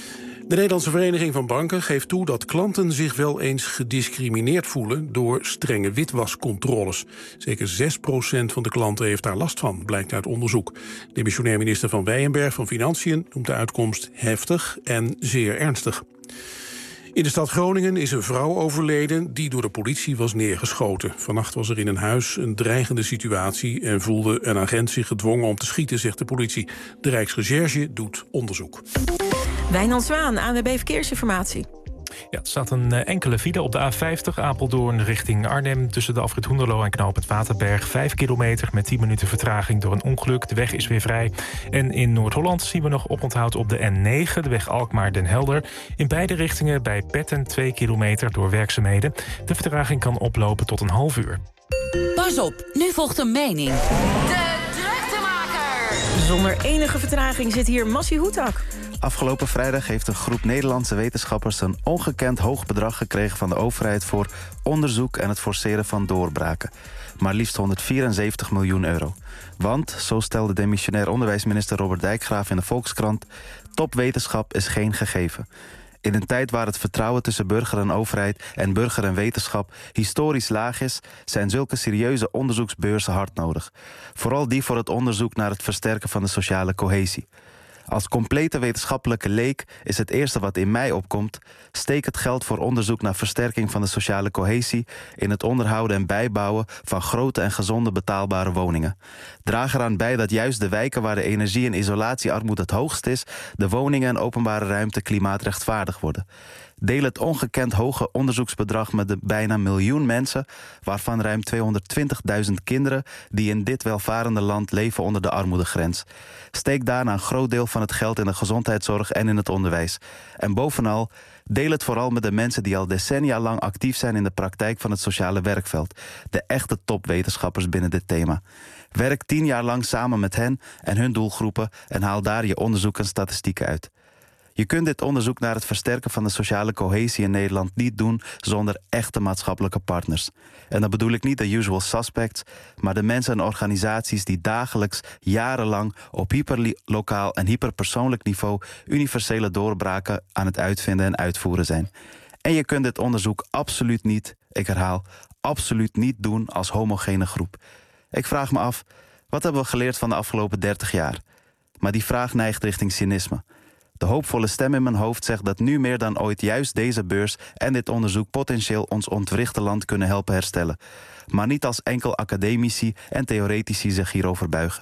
De Nederlandse Vereniging van Banken geeft toe dat klanten zich wel eens gediscrimineerd voelen door strenge witwascontroles. Zeker 6% van de klanten heeft daar last van, blijkt uit onderzoek. Demissionair minister Van Weyenberg van Financiën noemt de uitkomst heftig en zeer ernstig. In de stad Groningen is een vrouw overleden die door de politie was neergeschoten. Vannacht was er in een huis een dreigende situatie en voelde een agent zich gedwongen om te schieten, zegt de politie. De Rijksrecherche doet onderzoek. Wijnand Zwaan, ANWB Verkeersinformatie. Ja, er staat een enkele file op de A50 Apeldoorn richting Arnhem. Tussen de afrit Hoenderloo en knooppunt Waterberg. 5 kilometer met 10 minuten vertraging door een ongeluk. De weg is weer vrij. En in Noord-Holland zien we nog oponthoud op de N9, de weg Alkmaar-Den Helder. In beide richtingen bij Petten 2 kilometer door werkzaamheden. De vertraging kan oplopen tot een half uur. Pas op, nu volgt een mening. De druktemaker. Zonder enige vertraging zit hier Massi Hoetak. Afgelopen vrijdag heeft een groep Nederlandse wetenschappers een ongekend hoog bedrag gekregen van de overheid voor onderzoek en het forceren van doorbraken. Maar liefst 174 miljoen euro. Want, zo stelde demissionair onderwijsminister Robert Dijkgraaf in de Volkskrant, topwetenschap is geen gegeven. In een tijd waar het vertrouwen tussen burger en overheid en burger en wetenschap historisch laag is, zijn zulke serieuze onderzoeksbeurzen hard nodig. Vooral die voor het onderzoek naar het versterken van de sociale cohesie. Als complete wetenschappelijke leek is het eerste wat in mij opkomt: steek het geld voor onderzoek naar versterking van de sociale cohesie in het onderhouden en bijbouwen van grote en gezonde betaalbare woningen. Draag eraan bij dat juist de wijken waar de energie- en isolatiearmoede het hoogst is, de woningen en openbare ruimte klimaatrechtvaardig worden. Deel het ongekend hoge onderzoeksbedrag met de bijna 1 miljoen mensen, waarvan ruim 220.000 kinderen die in dit welvarende land leven onder de armoedegrens. Steek daarna een groot deel van het geld in de gezondheidszorg en in het onderwijs. En bovenal, deel het vooral met de mensen die al decennia lang actief zijn in de praktijk van het sociale werkveld. De echte topwetenschappers binnen dit thema. Werk 10 jaar lang samen met hen en hun doelgroepen en haal daar je onderzoek en statistieken uit. Je kunt dit onderzoek naar het versterken van de sociale cohesie in Nederland niet doen zonder echte maatschappelijke partners. En dan bedoel ik niet de usual suspects, maar de mensen en organisaties die dagelijks, jarenlang op hyperlokaal en hyperpersoonlijk niveau universele doorbraken aan het uitvinden en uitvoeren zijn. En je kunt dit onderzoek absoluut niet, ik herhaal, absoluut niet doen als homogene groep. Ik vraag me af, wat hebben we geleerd van de afgelopen 30 jaar? Maar die vraag neigt richting cynisme. De hoopvolle stem in mijn hoofd zegt dat nu meer dan ooit juist deze beurs en dit onderzoek potentieel ons ontwrichte land kunnen helpen herstellen. Maar niet als enkel academici en theoretici zich hierover buigen.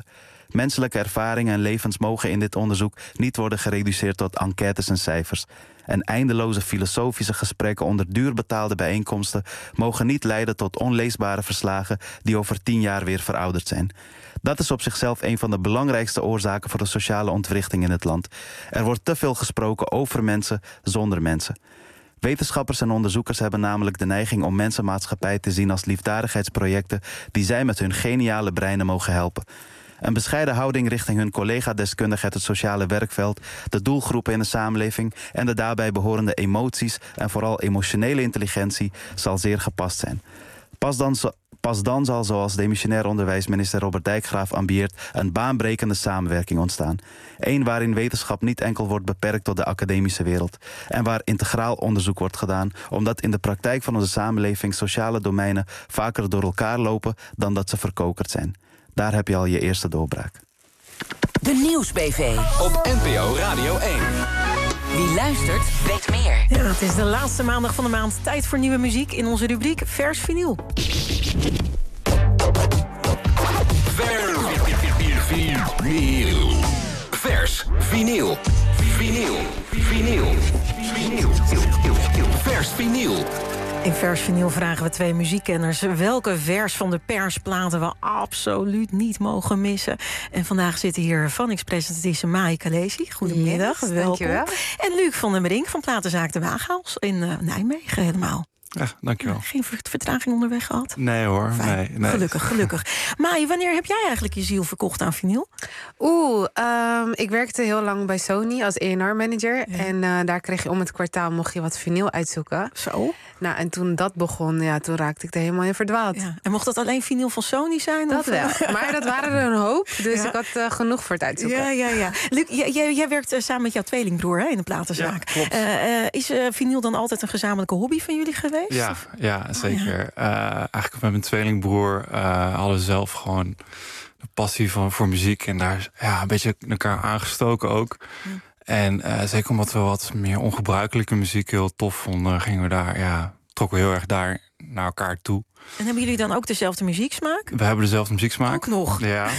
Menselijke ervaringen en levens mogen in dit onderzoek niet worden gereduceerd tot enquêtes en cijfers. En eindeloze filosofische gesprekken onder duur betaalde bijeenkomsten mogen niet leiden tot onleesbare verslagen die over 10 jaar weer verouderd zijn. Dat is op zichzelf een van de belangrijkste oorzaken voor de sociale ontwrichting in het land. Er wordt te veel gesproken over mensen zonder mensen. Wetenschappers en onderzoekers hebben namelijk de neiging om mensenmaatschappij te zien als liefdadigheidsprojecten die zij met hun geniale breinen mogen helpen. Een bescheiden houding richting hun collega-deskundigen uit het sociale werkveld, de doelgroepen in de samenleving en de daarbij behorende emoties en vooral emotionele intelligentie zal zeer gepast zijn. Pas dan zal, zoals demissionair onderwijsminister Robert Dijkgraaf ambieert, een baanbrekende samenwerking ontstaan. Eén waarin wetenschap niet enkel wordt beperkt tot de academische wereld. En waar integraal onderzoek wordt gedaan, omdat in de praktijk van onze samenleving sociale domeinen vaker door elkaar lopen dan dat ze verkokerd zijn. Daar heb je al je eerste doorbraak. De Nieuwsbv. Op NPO Radio 1. Wie luistert, weet meer. Ja, het is de laatste maandag van de maand. Tijd voor nieuwe muziek in onze rubriek Vers Vinyl. Vers vinyl. Vers vinyl. In Vers Vinyl vragen we 2 muziekkenners welke vers van de persplaten we absoluut niet mogen missen. En vandaag zitten hier Phonics-presentatrice Mai Kalesi. Goedemiddag, welkom. Dankjewel. En Luc van den Brink van Platenzaak de Waaghaus in Nijmegen helemaal. Ja, dankjewel. Geen vertraging onderweg gehad? Nee hoor, nee. Gelukkig. Mai, wanneer heb jij eigenlijk je ziel verkocht aan vinyl? Ik werkte heel lang bij Sony als A&R-manager. Ja. En daar kreeg je om het kwartaal mocht je wat vinyl uitzoeken. Zo? Nou, en toen dat begon, toen raakte ik er helemaal in verdwaald. Ja. En mocht dat alleen vinyl van Sony zijn? Dat wel. Maar dat waren er een hoop. Dus ik had genoeg voor het uitzoeken. Ja. Luc, jij werkt samen met jouw tweelingbroer in de platenzaak. Ja, klopt. Is vinyl dan altijd een gezamenlijke hobby van jullie geweest? Ja, zeker. Eigenlijk met mijn tweelingbroer hadden we zelf gewoon de passie voor muziek. En daar een beetje elkaar aangestoken ook. En zeker omdat we wat meer ongebruikelijke muziek heel tof vonden, trokken we heel erg daar naar elkaar toe. En hebben jullie dan ook dezelfde muzieksmaak? We hebben dezelfde muzieksmaak. Ook nog? Ja.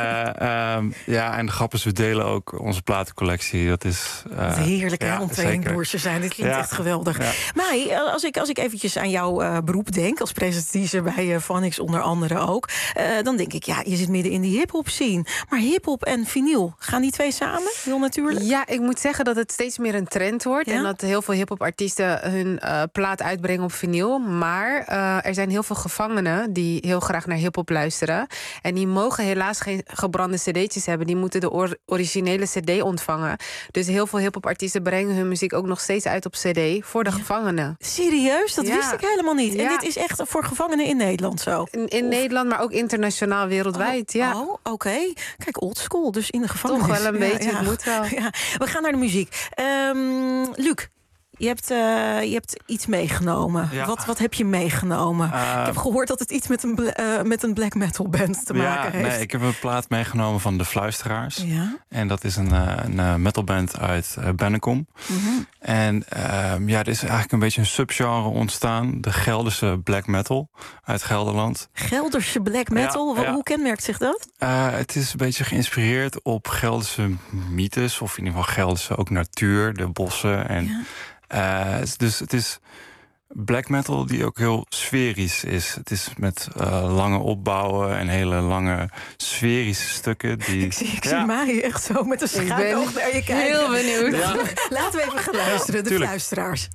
En de grap is, we delen ook onze platencollectie. Dat is heerlijk, hè, om tweelingbroers te zijn. Dit klinkt echt geweldig. Ja. Maar als ik eventjes aan jouw beroep denk, als presentatrice bij Phonics onder andere ook, dan denk ik, je zit midden in die hip-hop scene. Maar hip-hop en vinyl, gaan die twee samen? Heel natuurlijk? Ja, ik moet zeggen dat het steeds meer een trend wordt. Ja? En dat heel veel hip-hop artiesten hun plaat uitbrengen op vinyl. Maar er zijn heel veel gevangenen die heel graag naar hiphop luisteren. En die mogen helaas geen gebrande cd'tjes hebben. Die moeten de originele cd ontvangen. Dus heel veel hiphop artiesten brengen hun muziek ook nog steeds uit op cd voor de gevangenen. Serieus? Dat wist ik helemaal niet. Ja. En dit is echt voor gevangenen in Nederland zo? In Nederland, maar ook internationaal, wereldwijd. Oké. Kijk, oldschool, dus in de gevangenis. Toch wel een beetje, het moet wel. Ja. We gaan naar de muziek. Luc, je hebt iets meegenomen. Ja. Wat heb je meegenomen? Ik heb gehoord dat het iets met een black metal band te maken heeft. Nee, ik heb een plaat meegenomen van De Fluisteraars. Ja. En dat is een metalband uit Bennekom. Mm-hmm. En er is eigenlijk een beetje een subgenre ontstaan. De Gelderse black metal uit Gelderland. Gelderse black metal? Ja. Hoe kenmerkt zich dat? Het is een beetje geïnspireerd op Gelderse mythes. Of in ieder geval Gelderse ook natuur, de bossen en... Ja. Dus het is black metal die ook heel sferisch is. Het is met lange opbouwen en hele lange sferische stukken. Ik zie Mai echt zo met een schuin oog naar je kijken. Heel benieuwd. Ja. Laten we even gaan luisteren, de Fluisteraars.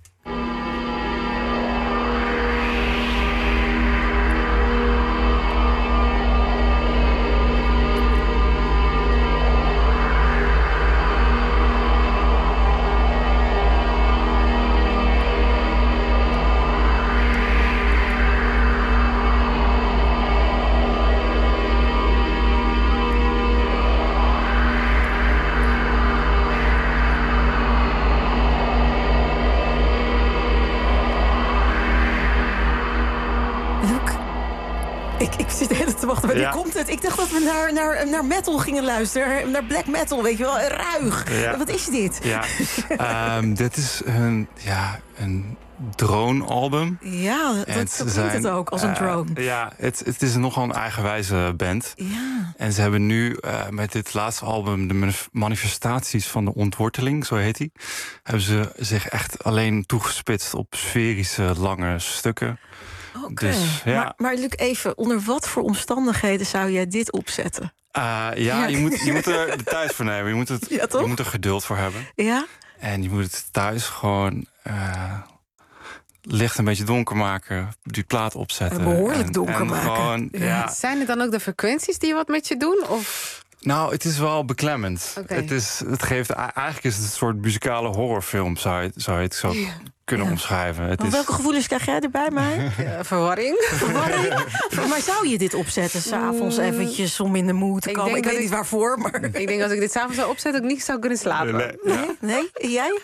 Ik zit de hele tijd te wachten, maar nu komt het. Ik dacht dat we naar metal gingen luisteren. Naar black metal, weet je wel. Ruig. Ja. Wat is dit? Ja. Dit is een drone-album. Ja, zo klinkt het ook, als een drone. Ja, het is nogal een eigenwijze band. Ja. En ze hebben nu met dit laatste album... de manifestaties van de ontworteling, zo heet die... hebben ze zich echt alleen toegespitst op sferische, lange stukken. Oké. Dus, ja. Maar Luc, even, onder wat voor omstandigheden zou jij dit opzetten? Je moet er de tijd voor nemen. Je moet er geduld voor hebben. Ja? En je moet het thuis gewoon... licht een beetje donker maken, die plaat opzetten. Behoorlijk donker maken. Gewoon, Zijn het dan ook de frequenties die wat met je doen? Of? Nou, het is wel beklemmend. Okay. Eigenlijk is het een soort muzikale horrorfilm, zou je het zo kunnen omschrijven. Welke gevoelens krijg jij erbij, mij? Verwarring. Maar zou je dit opzetten, 's avonds eventjes om in de mood te komen? Ik weet niet waarvoor, maar... Ik denk als ik dit 's avonds zou opzetten, dat ik niet zou kunnen slapen. Nee? Jij?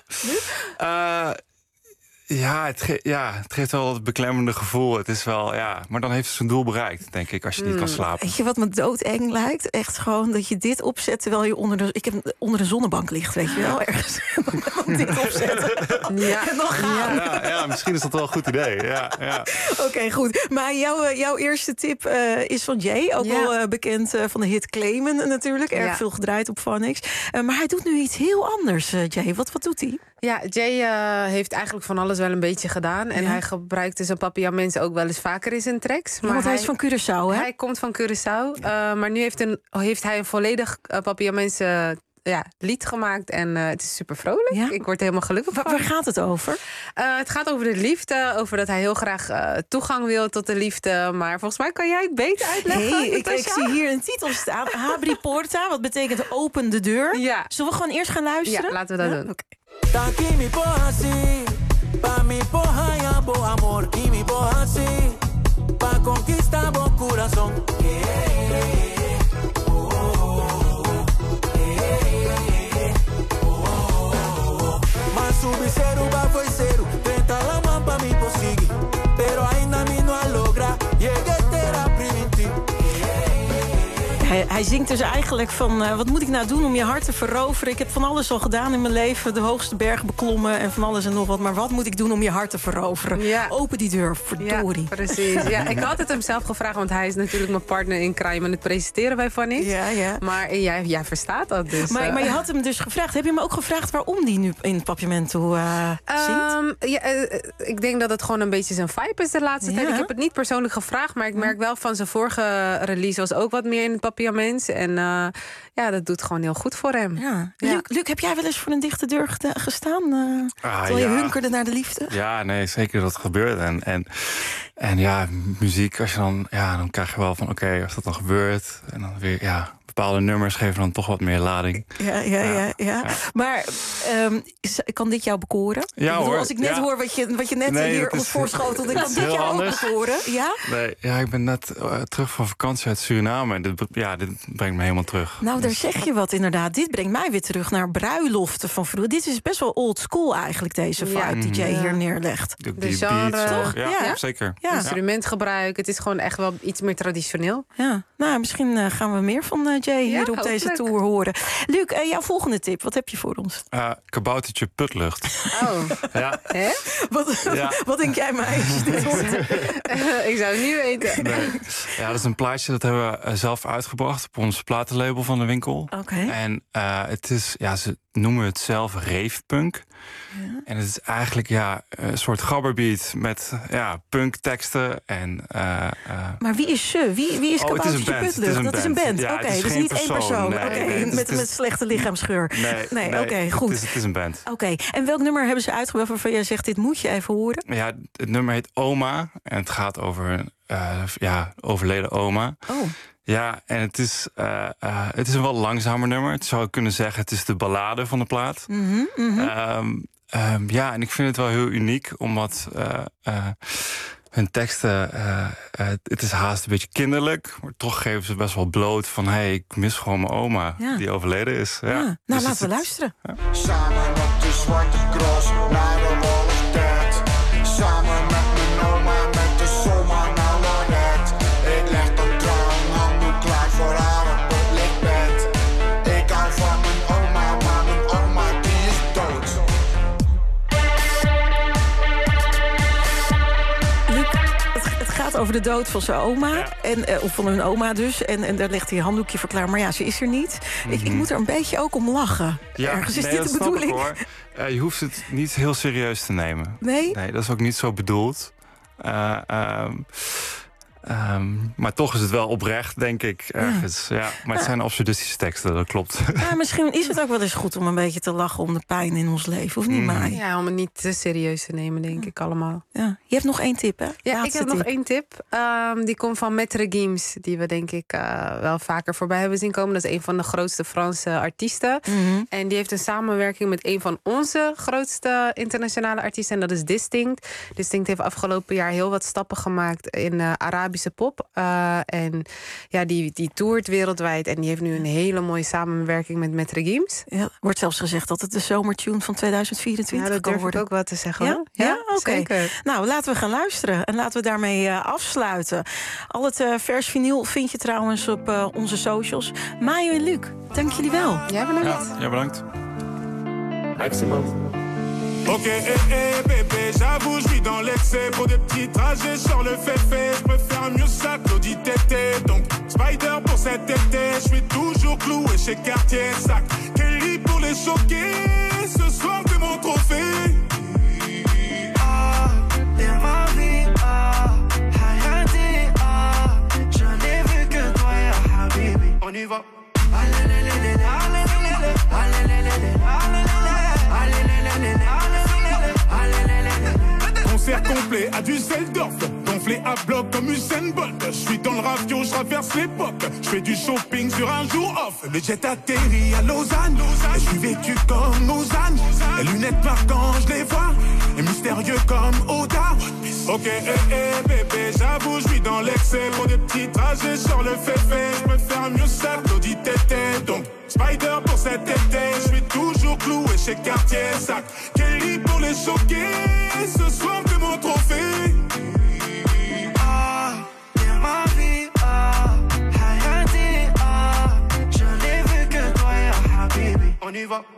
Het geeft wel het beklemmende gevoel. Het is wel, maar dan heeft het zijn doel bereikt, denk ik, als je niet kan slapen. Weet je wat me doodeng lijkt? Echt gewoon dat je dit opzet terwijl je onder de zonnebank ligt, weet je wel? Ergens. Dit opzetten. En dan gaan. Ja, misschien is dat wel een goed idee. Ja. Oké, goed. Maar jouw eerste tip is van Jay. Ook wel bekend van de hit Claimen natuurlijk. Erg veel gedraaid op Phonics. Maar hij doet nu iets heel anders, Jay. Wat doet hij? Ja, Jay heeft eigenlijk van alles wel een beetje gedaan. En hij gebruikte zijn Papiaments ook wel eens vaker in zijn tracks. Maar want hij is van Curaçao, hè? Hij komt van Curaçao. Maar nu heeft hij een volledig Papiaments lied gemaakt. En het is super vrolijk. Ja? Ik word helemaal gelukkig van. Waar gaat het over? Het gaat over de liefde. Over dat hij heel graag toegang wil tot de liefde. Maar volgens mij kan jij het beter uitleggen. Ik zie hier een titel staan. Abri Porta, wat betekent open de deur. Ja. Zullen we gewoon eerst gaan luisteren? Ja, laten we dat doen. Okay. Taki mi pohasi, pa mi pohaya bo amor, ki mi pohasi, pa conquista bo corazón. Mas subicero ba foiceiro, tenta la man pa mi posigi, pero ainda mi no logra, llegué terá privinti. Hij zingt dus eigenlijk van, wat moet ik nou doen om je hart te veroveren? Ik heb van alles al gedaan in mijn leven. De hoogste berg beklommen en van alles en nog wat. Maar wat moet ik doen om je hart te veroveren? Ja. Open die deur, verdorie. Ja, precies. Ja, ik had het hem zelf gevraagd, want hij is natuurlijk mijn partner in crime en het presenteren bij Phonics. Ja. Maar jij verstaat dat dus. Maar je had hem dus gevraagd. Heb je hem ook gevraagd waarom die nu in Papiamento zingt? Ik denk dat het gewoon een beetje zijn vibe is de laatste tijd. Ik heb het niet persoonlijk gevraagd, maar ik merk wel van zijn vorige release was ook wat meer in het Papiamento. En dat doet gewoon heel goed voor hem. Ja. Luc, heb jij wel eens voor een dichte deur gestaan? Terwijl je hunkerde naar de liefde? Ja, nee, zeker dat gebeurt. En ja, muziek, als je dan krijg je wel van oké, als dat dan gebeurt. En dan weer, bepaalde nummers geven dan toch wat meer lading. Ja. Maar kan dit jou bekoren? Ja, hoor. Als ik net hoor wat je net hier ons voorschotelde, kan dit jou ook bekoren? Ja? Nee, ik ben net terug van vakantie uit Suriname. En dit brengt me helemaal terug. Nou, daar zeg je wat inderdaad. Dit brengt mij weer terug naar bruiloften van vroeger. Dit is best wel old school eigenlijk, deze vibe die Jay hier neerlegt. De genre, toch? Ja, zeker. Ja. Instrumentgebruik, het is gewoon echt wel iets meer traditioneel. Ja, nou, misschien gaan we meer van Jay hier op deze tour horen. Luc, jouw volgende tip, wat heb je voor ons? Kaboutertje Putlucht. Oh. Ja. Hè? Wat denk jij mij als je dit hoort? Ik zou het niet weten. Nee. Ja, dat is een plaatje dat hebben we zelf uitgebracht op ons platenlabel van de winkel. Oké. En het is, ze noemen het zelf ravepunk. Ja. En het is eigenlijk een soort gabberbeat met punkteksten. Maar wie is ze? Wie is Kaboutertje Putlucht? Dat is een band. Ja, oké, dus niet één persoon. Nee, met slechte lichaamsgeur. Nee, oké, goed. Het is een band. Oké, en welk nummer hebben ze uitgebracht waarvan jij zegt, dit moet je even horen? Ja, het nummer heet Oma. En het gaat over overleden oma. Oh. Ja, en het is een wat langzamer nummer. Het zou ik kunnen zeggen, het is de ballade van de plaat. En ik vind het wel heel uniek, omdat hun teksten, het is haast een beetje kinderlijk, maar toch geven ze best wel bloot van, ik mis gewoon mijn oma die overleden is. Ja. Nou, dus laten we luisteren. Ja. Samen op de Zwarte Cross naar de Wolftijd. Samen met mijn oma, met de zomer naar Lorette. Ik leg de dood van zijn oma. Of van hun oma dus. En daar ligt hij een handdoekje voor klaar. Maar ja, ze is er niet. Ik moet er een beetje ook om lachen. Ja, ergens is dit de bedoeling. Je hoeft het niet heel serieus te nemen. Nee? Nee, dat is ook niet zo bedoeld. Maar toch is het wel oprecht, denk ik, ergens. Ja. Maar het zijn absurdistische teksten, dat klopt. Ja, misschien is het ook wel eens goed om een beetje te lachen om de pijn in ons leven, of niet, Mai? Ja, om het niet te serieus te nemen, denk ik allemaal. Ja. Je hebt nog 1 tip, hè? Ja, ik heb nog 1 tip. Die komt van Maître Gims, die we denk ik wel vaker voorbij hebben zien komen. Dat is een van de grootste Franse artiesten. En die heeft een samenwerking met een van onze grootste internationale artiesten. En dat is Distinct. Distinct heeft afgelopen jaar heel wat stappen gemaakt in Arabische pop. En ja, die toert wereldwijd. En die heeft nu een hele mooie samenwerking met Maître Gims. Ja, wordt zelfs gezegd dat het de zomertune van 2024 ja, dat kan durf worden. Ik ook wel te zeggen. Ja? Ja? Oké. Zeker. Nou, laten we gaan luisteren. En laten we daarmee afsluiten. Al het vers vinyl vind je trouwens op onze socials. Majo en Luc, dank jullie wel. Jij bedankt. Ja, bedankt. Maximum. Ok, bébé, j'avoue, je vis dans l'excès. Pour des petits trajets sur le fait-fait, je préfère mieux ça que l'audit tété. Donc, Spider pour cet été, je suis toujours cloué chez Cartier. Sac, Kelly pour les choquer. Ce soir, t'es mon trophée. T'es ma vie, Hayati, je n'ai vu que toi, ya Habibi. On y va. Concert complet à Düsseldorf, gonflé à bloc comme Usain Bolt. Je suis dans le ravio, je traverse l'époque. Je fais du shopping sur un jour off. Le jet atterrit à Lausanne. Et je suis vêtu comme Ozan. Les lunettes noires quand je les vois. Et mystérieux comme Oda. Ok, bébé, j'avoue, je suis dans l'excès. Pour des petits trajets sur le fait-fait, je préfère mieux ça que l'audit tété. Donc, Spider pour cet été, je suis toujours cloué chez Cartier. Sac, Kelly pour les choquer. Ce soir, t'es mon trophée. T'es ma vie, Hayati, je n'ai vu que toi, ya Habibi. On y va.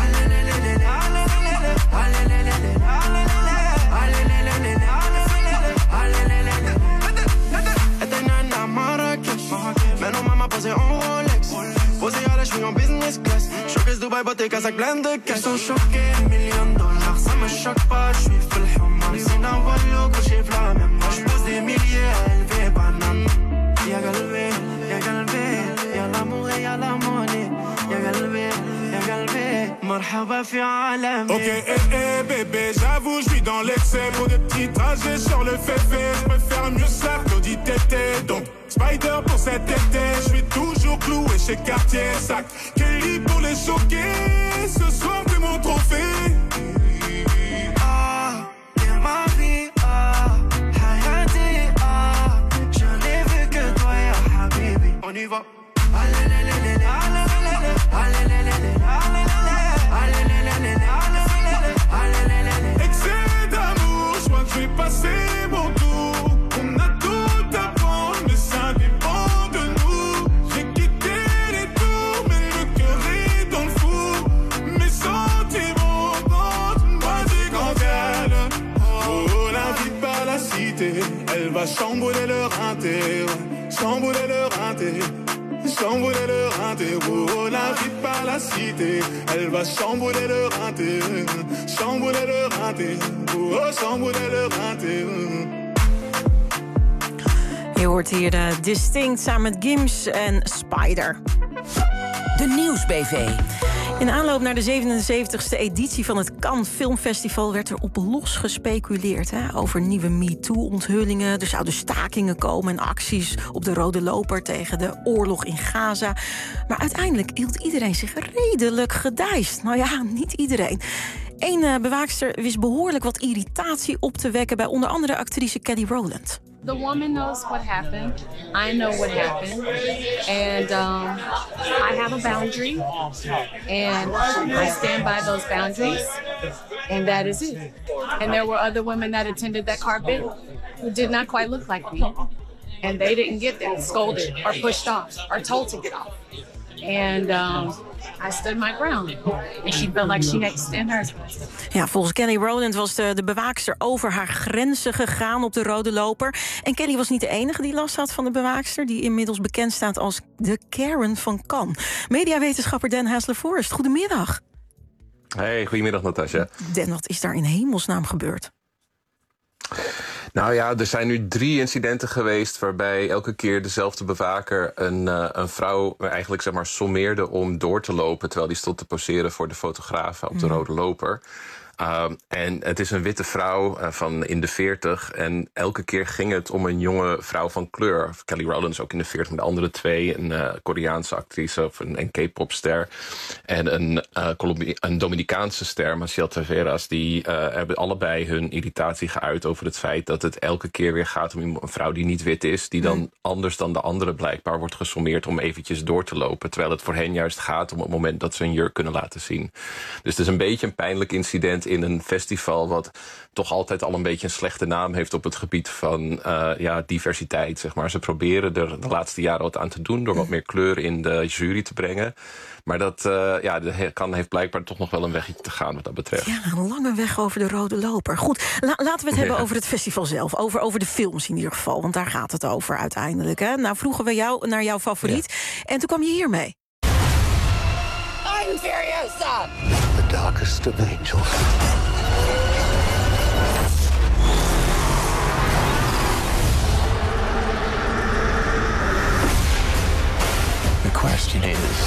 Maintenant maman posé en Rolex. Posé à la cheville en business class. Showcase Dubaï, beauté, casaque pleine de cash. Ils sont choqués, $1 million. Ça me choque pas, je suis full human. C'est un volo, couché flamme. Moi je pose des milliers à élever banane. Y'a galvé, y'a l'amour et y'a la monnaie. Y'a galvé, marhaba fi alami. Ok, bébé, j'avoue, je suis dans l'excès. Pour des petits trajets sur le fait-fait, je préfère mieux ça que l'audit tété. Donc, Spider pour cet été, je suis toujours cloué chez Cartier. Sac, Kelly pour les choquer. Ce soir, t'es mon trophée. T'es ma vie, Hayati, je n'ai vu que toi, ya Habibi. On y va. Excès d'amour, je crois que je vais passer mon tour. On a tout à prendre, mais ça dépend de nous. J'ai quitté les tours, mais le cœur est dans le four. Mes sentiments dans une boîte gigantale. Oh, la vie par la cité, elle va chambouler leur inter. Chambouler leur inter. Chambouler leur inter, oh, la vie par la cité. Elle va chambouler leur inter. Chambouler leur inter, oh, chambouler leur inter. Je hoort hier de Distinct samen met Gims en Spider. De Nieuwsbv. In aanloop naar de 77e editie van het Cannes Filmfestival werd er op los gespeculeerd over nieuwe MeToo-onthullingen. Er zouden stakingen komen en acties op de rode loper tegen de oorlog in Gaza. Maar uiteindelijk hield iedereen zich redelijk gedijst. Nou ja, niet iedereen. Eén bewaakster wist behoorlijk wat irritatie op te wekken bij onder andere actrice Kelly Rowland. The woman knows what happened. I know what happened. And I have a boundary. And I stand by those boundaries. And that is it. And there were other women that attended that carpet who did not quite look like me. And they didn't get that scolded or pushed off or told to get off. And I stood my ground. And she felt like she had to stand hers. Ja, volgens Kelly Rowland was de bewaakster over haar grenzen gegaan op de rode loper. En Kelly was niet de enige die last had van de bewaakster, die inmiddels bekend staat als de Karen van Cannes. Mediawetenschapper Dan Hasler-Forrest, goedemiddag. Hey, goedemiddag Natasja. Dan, wat is daar in hemelsnaam gebeurd? Nou ja, er zijn nu 3 incidenten geweest waarbij elke keer dezelfde bewaker een vrouw eigenlijk zeg maar sommeerde om door te lopen terwijl die stond te poseren voor de fotografen op de rode loper. En het is een witte vrouw van in de 40. En elke keer ging het om een jonge vrouw van kleur. Kelly Rowland is ook in de 40, met de andere 2. Een Koreaanse actrice of een K-popster. En een Dominicaanse ster, Maciel Taveras. Die hebben allebei hun irritatie geuit over het feit dat het elke keer weer gaat om een vrouw die niet wit is. Die dan anders dan de andere blijkbaar wordt gesommeerd om eventjes door te lopen. Terwijl het voor hen juist gaat om het moment dat ze een jurk kunnen laten zien. Dus het is een beetje een pijnlijk incident in een festival wat toch altijd al een beetje een slechte naam heeft op het gebied van diversiteit, zeg maar. Ze proberen er de laatste jaren wat aan te doen door wat meer kleur in de jury te brengen. Maar dat heeft blijkbaar toch nog wel een wegje te gaan wat dat betreft. Ja, een lange weg over de rode loper. Goed, laten we het hebben over het festival zelf. Over de films in ieder geval, want daar gaat het over uiteindelijk. Hè? Nou, vroegen we naar jouw favoriet. Ja. En toen kwam je hiermee. I'm Furiosa! The darkest of angels. The question is,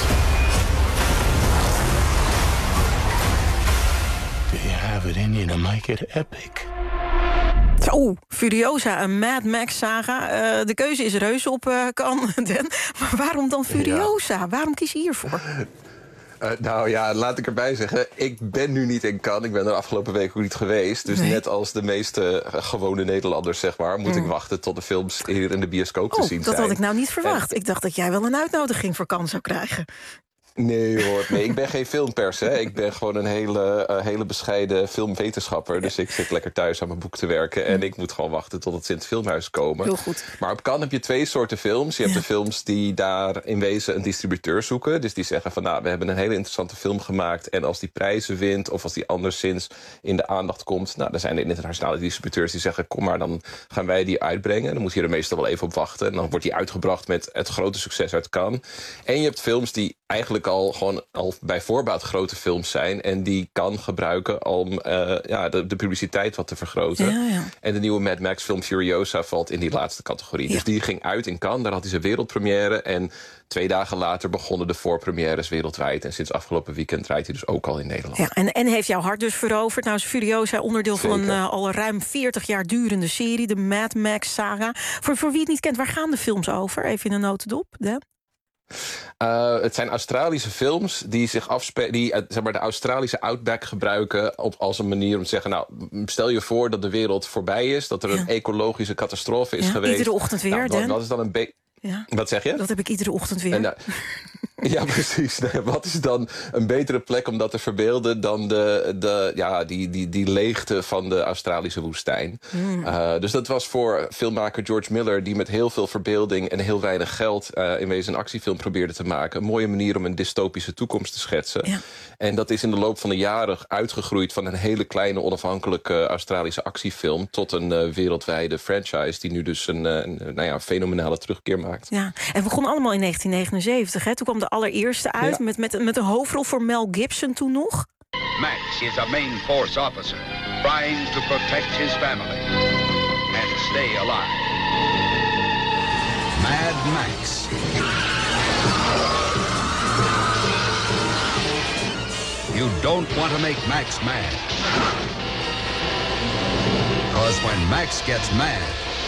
do you have it in you to make it epic? Zo, Furiosa, een Mad Max-saga. De keuze is reuze op Cannes, Dan. Maar waarom dan Furiosa? Ja. Waarom kies je hiervoor? Nou ja, laat ik erbij zeggen, ik ben nu niet in Cannes. Ik ben er afgelopen week ook niet geweest. Dus net als de meeste gewone Nederlanders, zeg maar, moet ik wachten tot de films hier in de bioscoop te zien zijn. Dat had ik nou niet verwacht. Ik dacht dat jij wel een uitnodiging voor Cannes zou krijgen. Nee hoor, ik ben geen filmpers. Hè. Ik ben gewoon een hele bescheiden filmwetenschapper. Dus ik zit lekker thuis aan mijn boek te werken. En ik moet gewoon wachten tot ze in het filmhuis komen. Heel goed. Maar op Cannes heb je 2 soorten films. Je hebt de films die daar in wezen een distributeur zoeken. Dus die zeggen van, we hebben een hele interessante film gemaakt. En als die prijzen wint of als die anderszins in de aandacht komt. Dan zijn er internationale distributeurs die zeggen, kom maar, dan gaan wij die uitbrengen. Dan moet je er meestal wel even op wachten. En dan wordt die uitgebracht met het grote succes uit Cannes. En je hebt films die eigenlijk al bij voorbaat grote films zijn. En die kan gebruiken om de publiciteit wat te vergroten. Ja. En de nieuwe Mad Max film Furiosa valt in die laatste categorie. Ja. Dus die ging uit in Cannes. Daar had hij zijn wereldpremière. En 2 dagen later begonnen de voorpremières wereldwijd. En sinds afgelopen weekend draait hij dus ook al in Nederland. Ja, en heeft jouw hart dus veroverd. Nou is Furiosa onderdeel van een al ruim 40 jaar durende serie. De Mad Max saga. Voor wie het niet kent, waar gaan de films over? Even in een notendop, Dan. Het zijn Australische films die zich die de Australische outback gebruiken als een manier om te zeggen, nou, stel je voor dat de wereld voorbij is, dat er een ecologische catastrofe is geweest. Iedere ochtend weer, wat is dan een beetje... Ja. Wat zeg je? Dat heb ik iedere ochtend weer. Ja, precies. Wat is dan een betere plek om dat te verbeelden dan die leegte van de Australische woestijn? Dus dat was voor filmmaker George Miller, die met heel veel verbeelding en heel weinig geld in wezen een actiefilm probeerde te maken, een mooie manier om een dystopische toekomst te schetsen. Ja. En dat is in de loop van de jaren uitgegroeid van een hele kleine onafhankelijke Australische actiefilm tot een wereldwijde franchise die nu dus een fenomenale terugkeer maakt. Ja, en we begonnen allemaal in 1979. Hè? Toen kwam de allereerste uit met een hoofdrol voor Mel Gibson toen nog. Max is a main force officer trying to protect his family and stay alive. Mad Max. You don't want to make Max mad. Because when Max gets mad,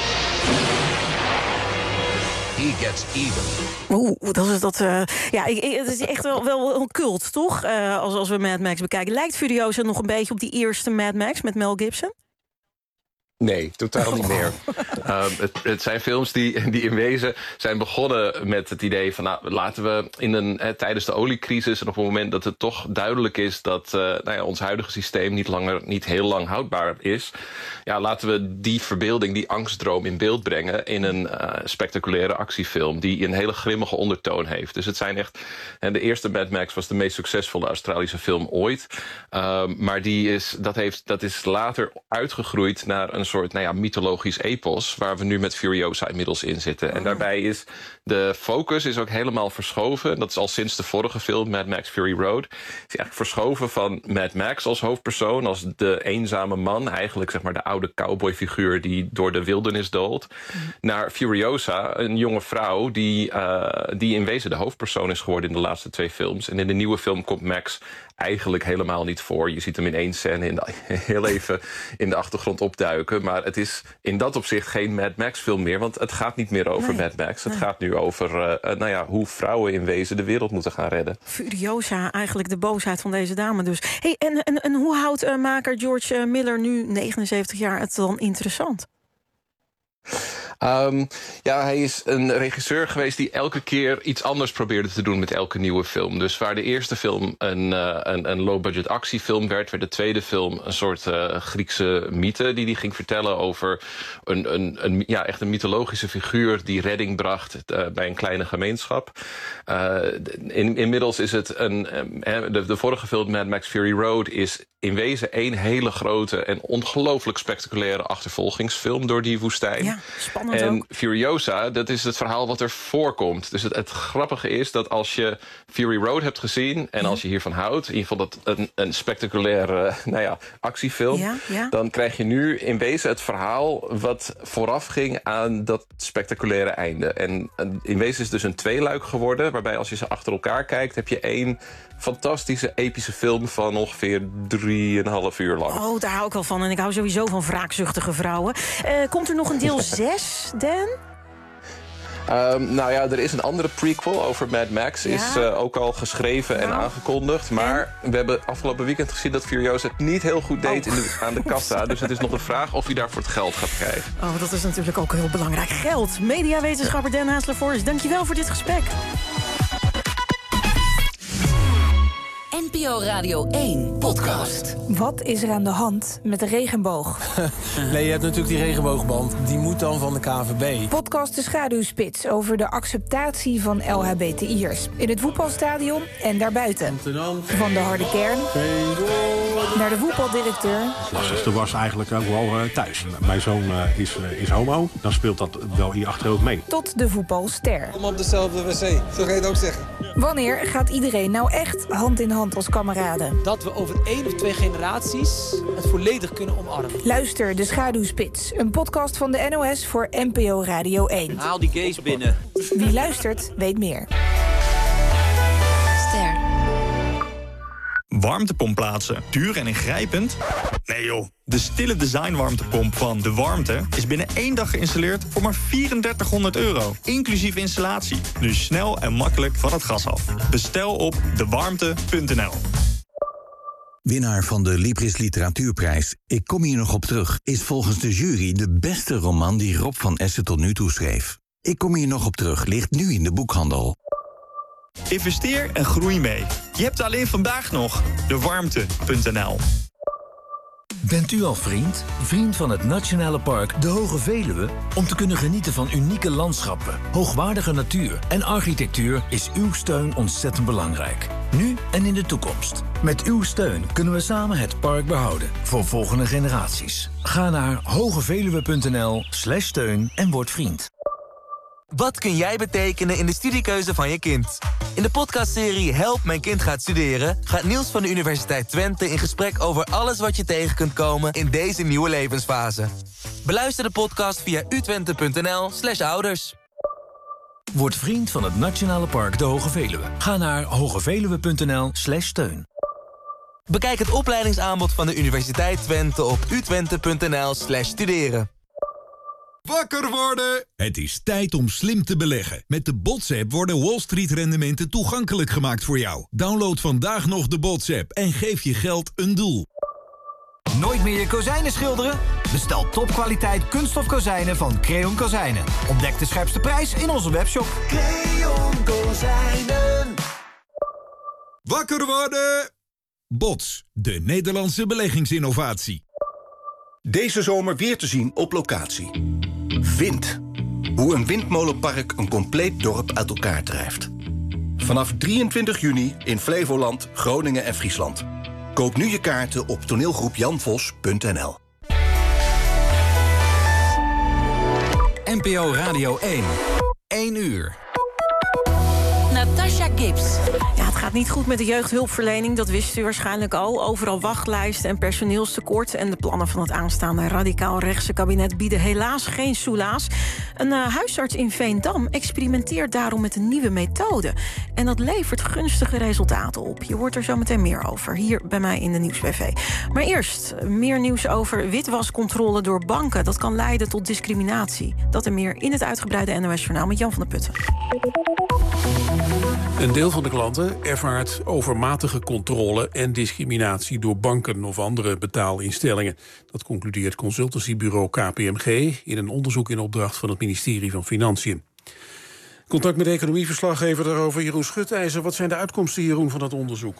he gets even. Het is echt wel een cult, toch? Als we Mad Max bekijken. Lijkt Furiosa nog een beetje op die eerste Mad Max met Mel Gibson? Nee, totaal niet meer. Het zijn films die in wezen zijn begonnen met het idee van... nou, laten we tijdens de oliecrisis en op het moment dat het toch duidelijk is... dat ons huidige systeem niet heel lang houdbaar is... ja, laten we die verbeelding, die angstdroom in beeld brengen... in een spectaculaire actiefilm die een hele grimmige ondertoon heeft. Dus het zijn echt... de eerste Mad Max was de meest succesvolle Australische film ooit. Maar dat is later uitgegroeid naar een soort mythologisch epos... waar we nu met Furiosa inmiddels in zitten. En daarbij is de focus is ook helemaal verschoven. Dat is al sinds de vorige film, Mad Max Fury Road. Het is eigenlijk verschoven van Mad Max als hoofdpersoon... als de eenzame man, eigenlijk zeg maar de oude cowboyfiguur... die door de wildernis doolt... naar Furiosa, een jonge vrouw... die in wezen de hoofdpersoon is geworden in de laatste 2 films. En in de nieuwe film komt Max eigenlijk helemaal niet voor. Je ziet hem in 1 scène heel even in de achtergrond opduiken. Maar het is in dat opzicht geen Mad Max film meer. Want het gaat niet meer over Mad Max. Het gaat nu over hoe vrouwen in wezen de wereld moeten gaan redden. Furiosa, eigenlijk de boosheid van deze dame dus. Hey, en hoe houdt maker George Miller, nu 79 jaar, het dan interessant? Hij is een regisseur geweest die elke keer iets anders probeerde te doen met elke nieuwe film. Dus waar de eerste film een low-budget actiefilm werd de tweede film een soort Griekse mythe die hij ging vertellen over echt een mythologische figuur die redding bracht bij een kleine gemeenschap. Inmiddels is het de vorige film Mad Max Fury Road is in wezen 1 hele grote en ongelooflijk spectaculaire achtervolgingsfilm door die woestijn. Ja, spannend en ook. Furiosa, dat is het verhaal wat er voorkomt. Dus het grappige is dat als je Fury Road hebt gezien en als je hiervan houdt, in ieder geval dat een spectaculaire actiefilm, dan krijg je nu in wezen het verhaal wat vooraf ging aan dat spectaculaire einde. En in wezen is het dus een tweeluik geworden, waarbij als je ze achter elkaar kijkt, heb je 1 fantastische, epische film van ongeveer 3,5 uur lang. Oh, daar hou ik wel van. En ik hou sowieso van wraakzuchtige vrouwen. Komt er nog een deel 6, Dan? Er is een andere prequel over Mad Max. Is ook al geschreven en aangekondigd. Maar we hebben afgelopen weekend gezien dat Furiosa het niet heel goed deed aan de kassa. Dus het is nog een vraag of hij daarvoor het geld gaat krijgen. Oh, dat is natuurlijk ook heel belangrijk. Geld. Mediawetenschapper Dan Haasler-Voorst, dankjewel voor dit gesprek. NPO Radio 1 podcast. Wat is er aan de hand met de regenboog? Nee, je hebt natuurlijk die regenboogband. Die moet dan van de KNVB. Podcast De Schaduwspits over de acceptatie van LHBTI'ers. In het voetbalstadion en daarbuiten. Van de harde kern naar de voetbaldirecteur. Het lastigste was eigenlijk ook wel thuis. Mijn zoon is homo. Dan speelt dat wel hier achter ook mee. Tot de voetbalster. Kom op dezelfde wc, zo ga je het ook zeggen. Wanneer gaat iedereen nou echt hand in hand als kameraden? Dat we over 1 of 2 generaties het volledig kunnen omarmen. Luister De Schaduwspits, een podcast van de NOS voor NPO Radio 1. Haal die gays binnen. Wie luistert, weet meer. Ster. Warmtepomp plaatsen. Duur en ingrijpend? Nee joh. De stille design warmtepomp van De Warmte is binnen 1 dag geïnstalleerd voor maar €3400. Inclusief installatie. Dus snel en makkelijk van het gas af. Bestel op dewarmte.nl. Winnaar van de Libris Literatuurprijs, Ik kom hier nog op terug, is volgens de jury de beste roman die Rob van Essen tot nu toe schreef. Ik kom hier nog op terug ligt nu in de boekhandel. Investeer en groei mee. Je hebt alleen vandaag nog dewarmte.nl. Bent u al vriend? Vriend van het Nationale Park De Hoge Veluwe? Om te kunnen genieten van unieke landschappen, hoogwaardige natuur en architectuur is uw steun ontzettend belangrijk. Nu en in de toekomst. Met uw steun kunnen we samen het park behouden voor volgende generaties. Ga naar hogeveluwe.nl/steun en word vriend. Wat kun jij betekenen in de studiekeuze van je kind? In de podcastserie Help, mijn kind gaat studeren gaat Niels van de Universiteit Twente in gesprek over alles wat je tegen kunt komen in deze nieuwe levensfase. Beluister de podcast via utwente.nl/ouders. Word vriend van het Nationale Park De Hoge Veluwe. Ga naar hogeveluwe.nl/steun. Bekijk het opleidingsaanbod van de Universiteit Twente op utwente.nl/studeren. Wakker worden! Het is tijd om slim te beleggen. Met de BOTS-app worden Wall Street-rendementen toegankelijk gemaakt voor jou. Download vandaag nog de BOTS-app en geef je geld een doel. Nooit meer je kozijnen schilderen? Bestel topkwaliteit kunststof kozijnen van Creon Kozijnen. Ontdek de scherpste prijs in onze webshop. Creon Kozijnen. Wakker worden! Bots, de Nederlandse beleggingsinnovatie. Deze zomer weer te zien op locatie. Wind. Hoe een windmolenpark een compleet dorp uit elkaar drijft. Vanaf 23 juni in Flevoland, Groningen en Friesland. Koop nu je kaarten op toneelgroepjanvos.nl. NPO Radio 1. 1 uur. Natasha Gibbs. Ja, het gaat niet goed met de jeugdhulpverlening, dat wist u waarschijnlijk al. Overal wachtlijsten en personeelstekort. En de plannen van het aanstaande radicaal-rechtse kabinet bieden helaas geen soelaas. Een huisarts in Veendam experimenteert daarom met een nieuwe methode. En dat levert gunstige resultaten op. Je hoort er zo meteen meer over, hier bij mij in de Nieuwsbv. Maar eerst meer nieuws over witwascontrole door banken. Dat kan leiden tot discriminatie. Dat en meer in het uitgebreide NOS-journaal met Jan van der Putten. Een deel van de klanten ervaart overmatige controle en discriminatie door banken of andere betaalinstellingen. Dat concludeert consultancybureau KPMG in een onderzoek in opdracht van het ministerie van Financiën. Contact met economieverslaggever daarover, Jeroen Schutijzer. Wat zijn de uitkomsten, Jeroen, van dat onderzoek?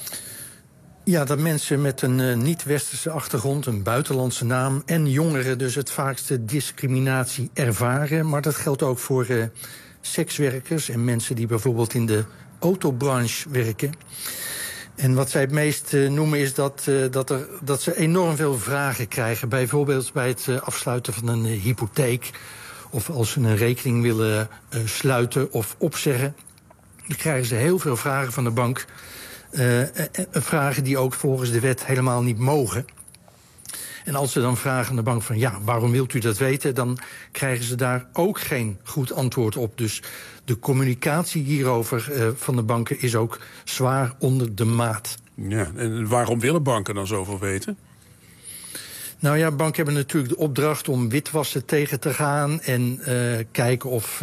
Ja, dat mensen met een niet-westerse achtergrond, een buitenlandse naam en jongeren dus het vaakste discriminatie ervaren. Maar dat geldt ook voor sekswerkers en mensen die bijvoorbeeld in de autobranche werken. En wat zij het meest noemen is dat ze enorm veel vragen krijgen. Bijvoorbeeld bij het afsluiten van een hypotheek, of als ze een rekening willen sluiten of opzeggen. Dan krijgen ze heel veel vragen van de bank. Vragen die ook volgens de wet helemaal niet mogen. En als ze dan vragen aan de bank van ja, waarom wilt u dat weten? Dan krijgen ze daar ook geen goed antwoord op. Dus de communicatie hierover van de banken is ook zwaar onder de maat. Ja, en waarom willen banken dan zoveel weten? Nou ja, banken hebben natuurlijk de opdracht om witwassen tegen te gaan en kijken of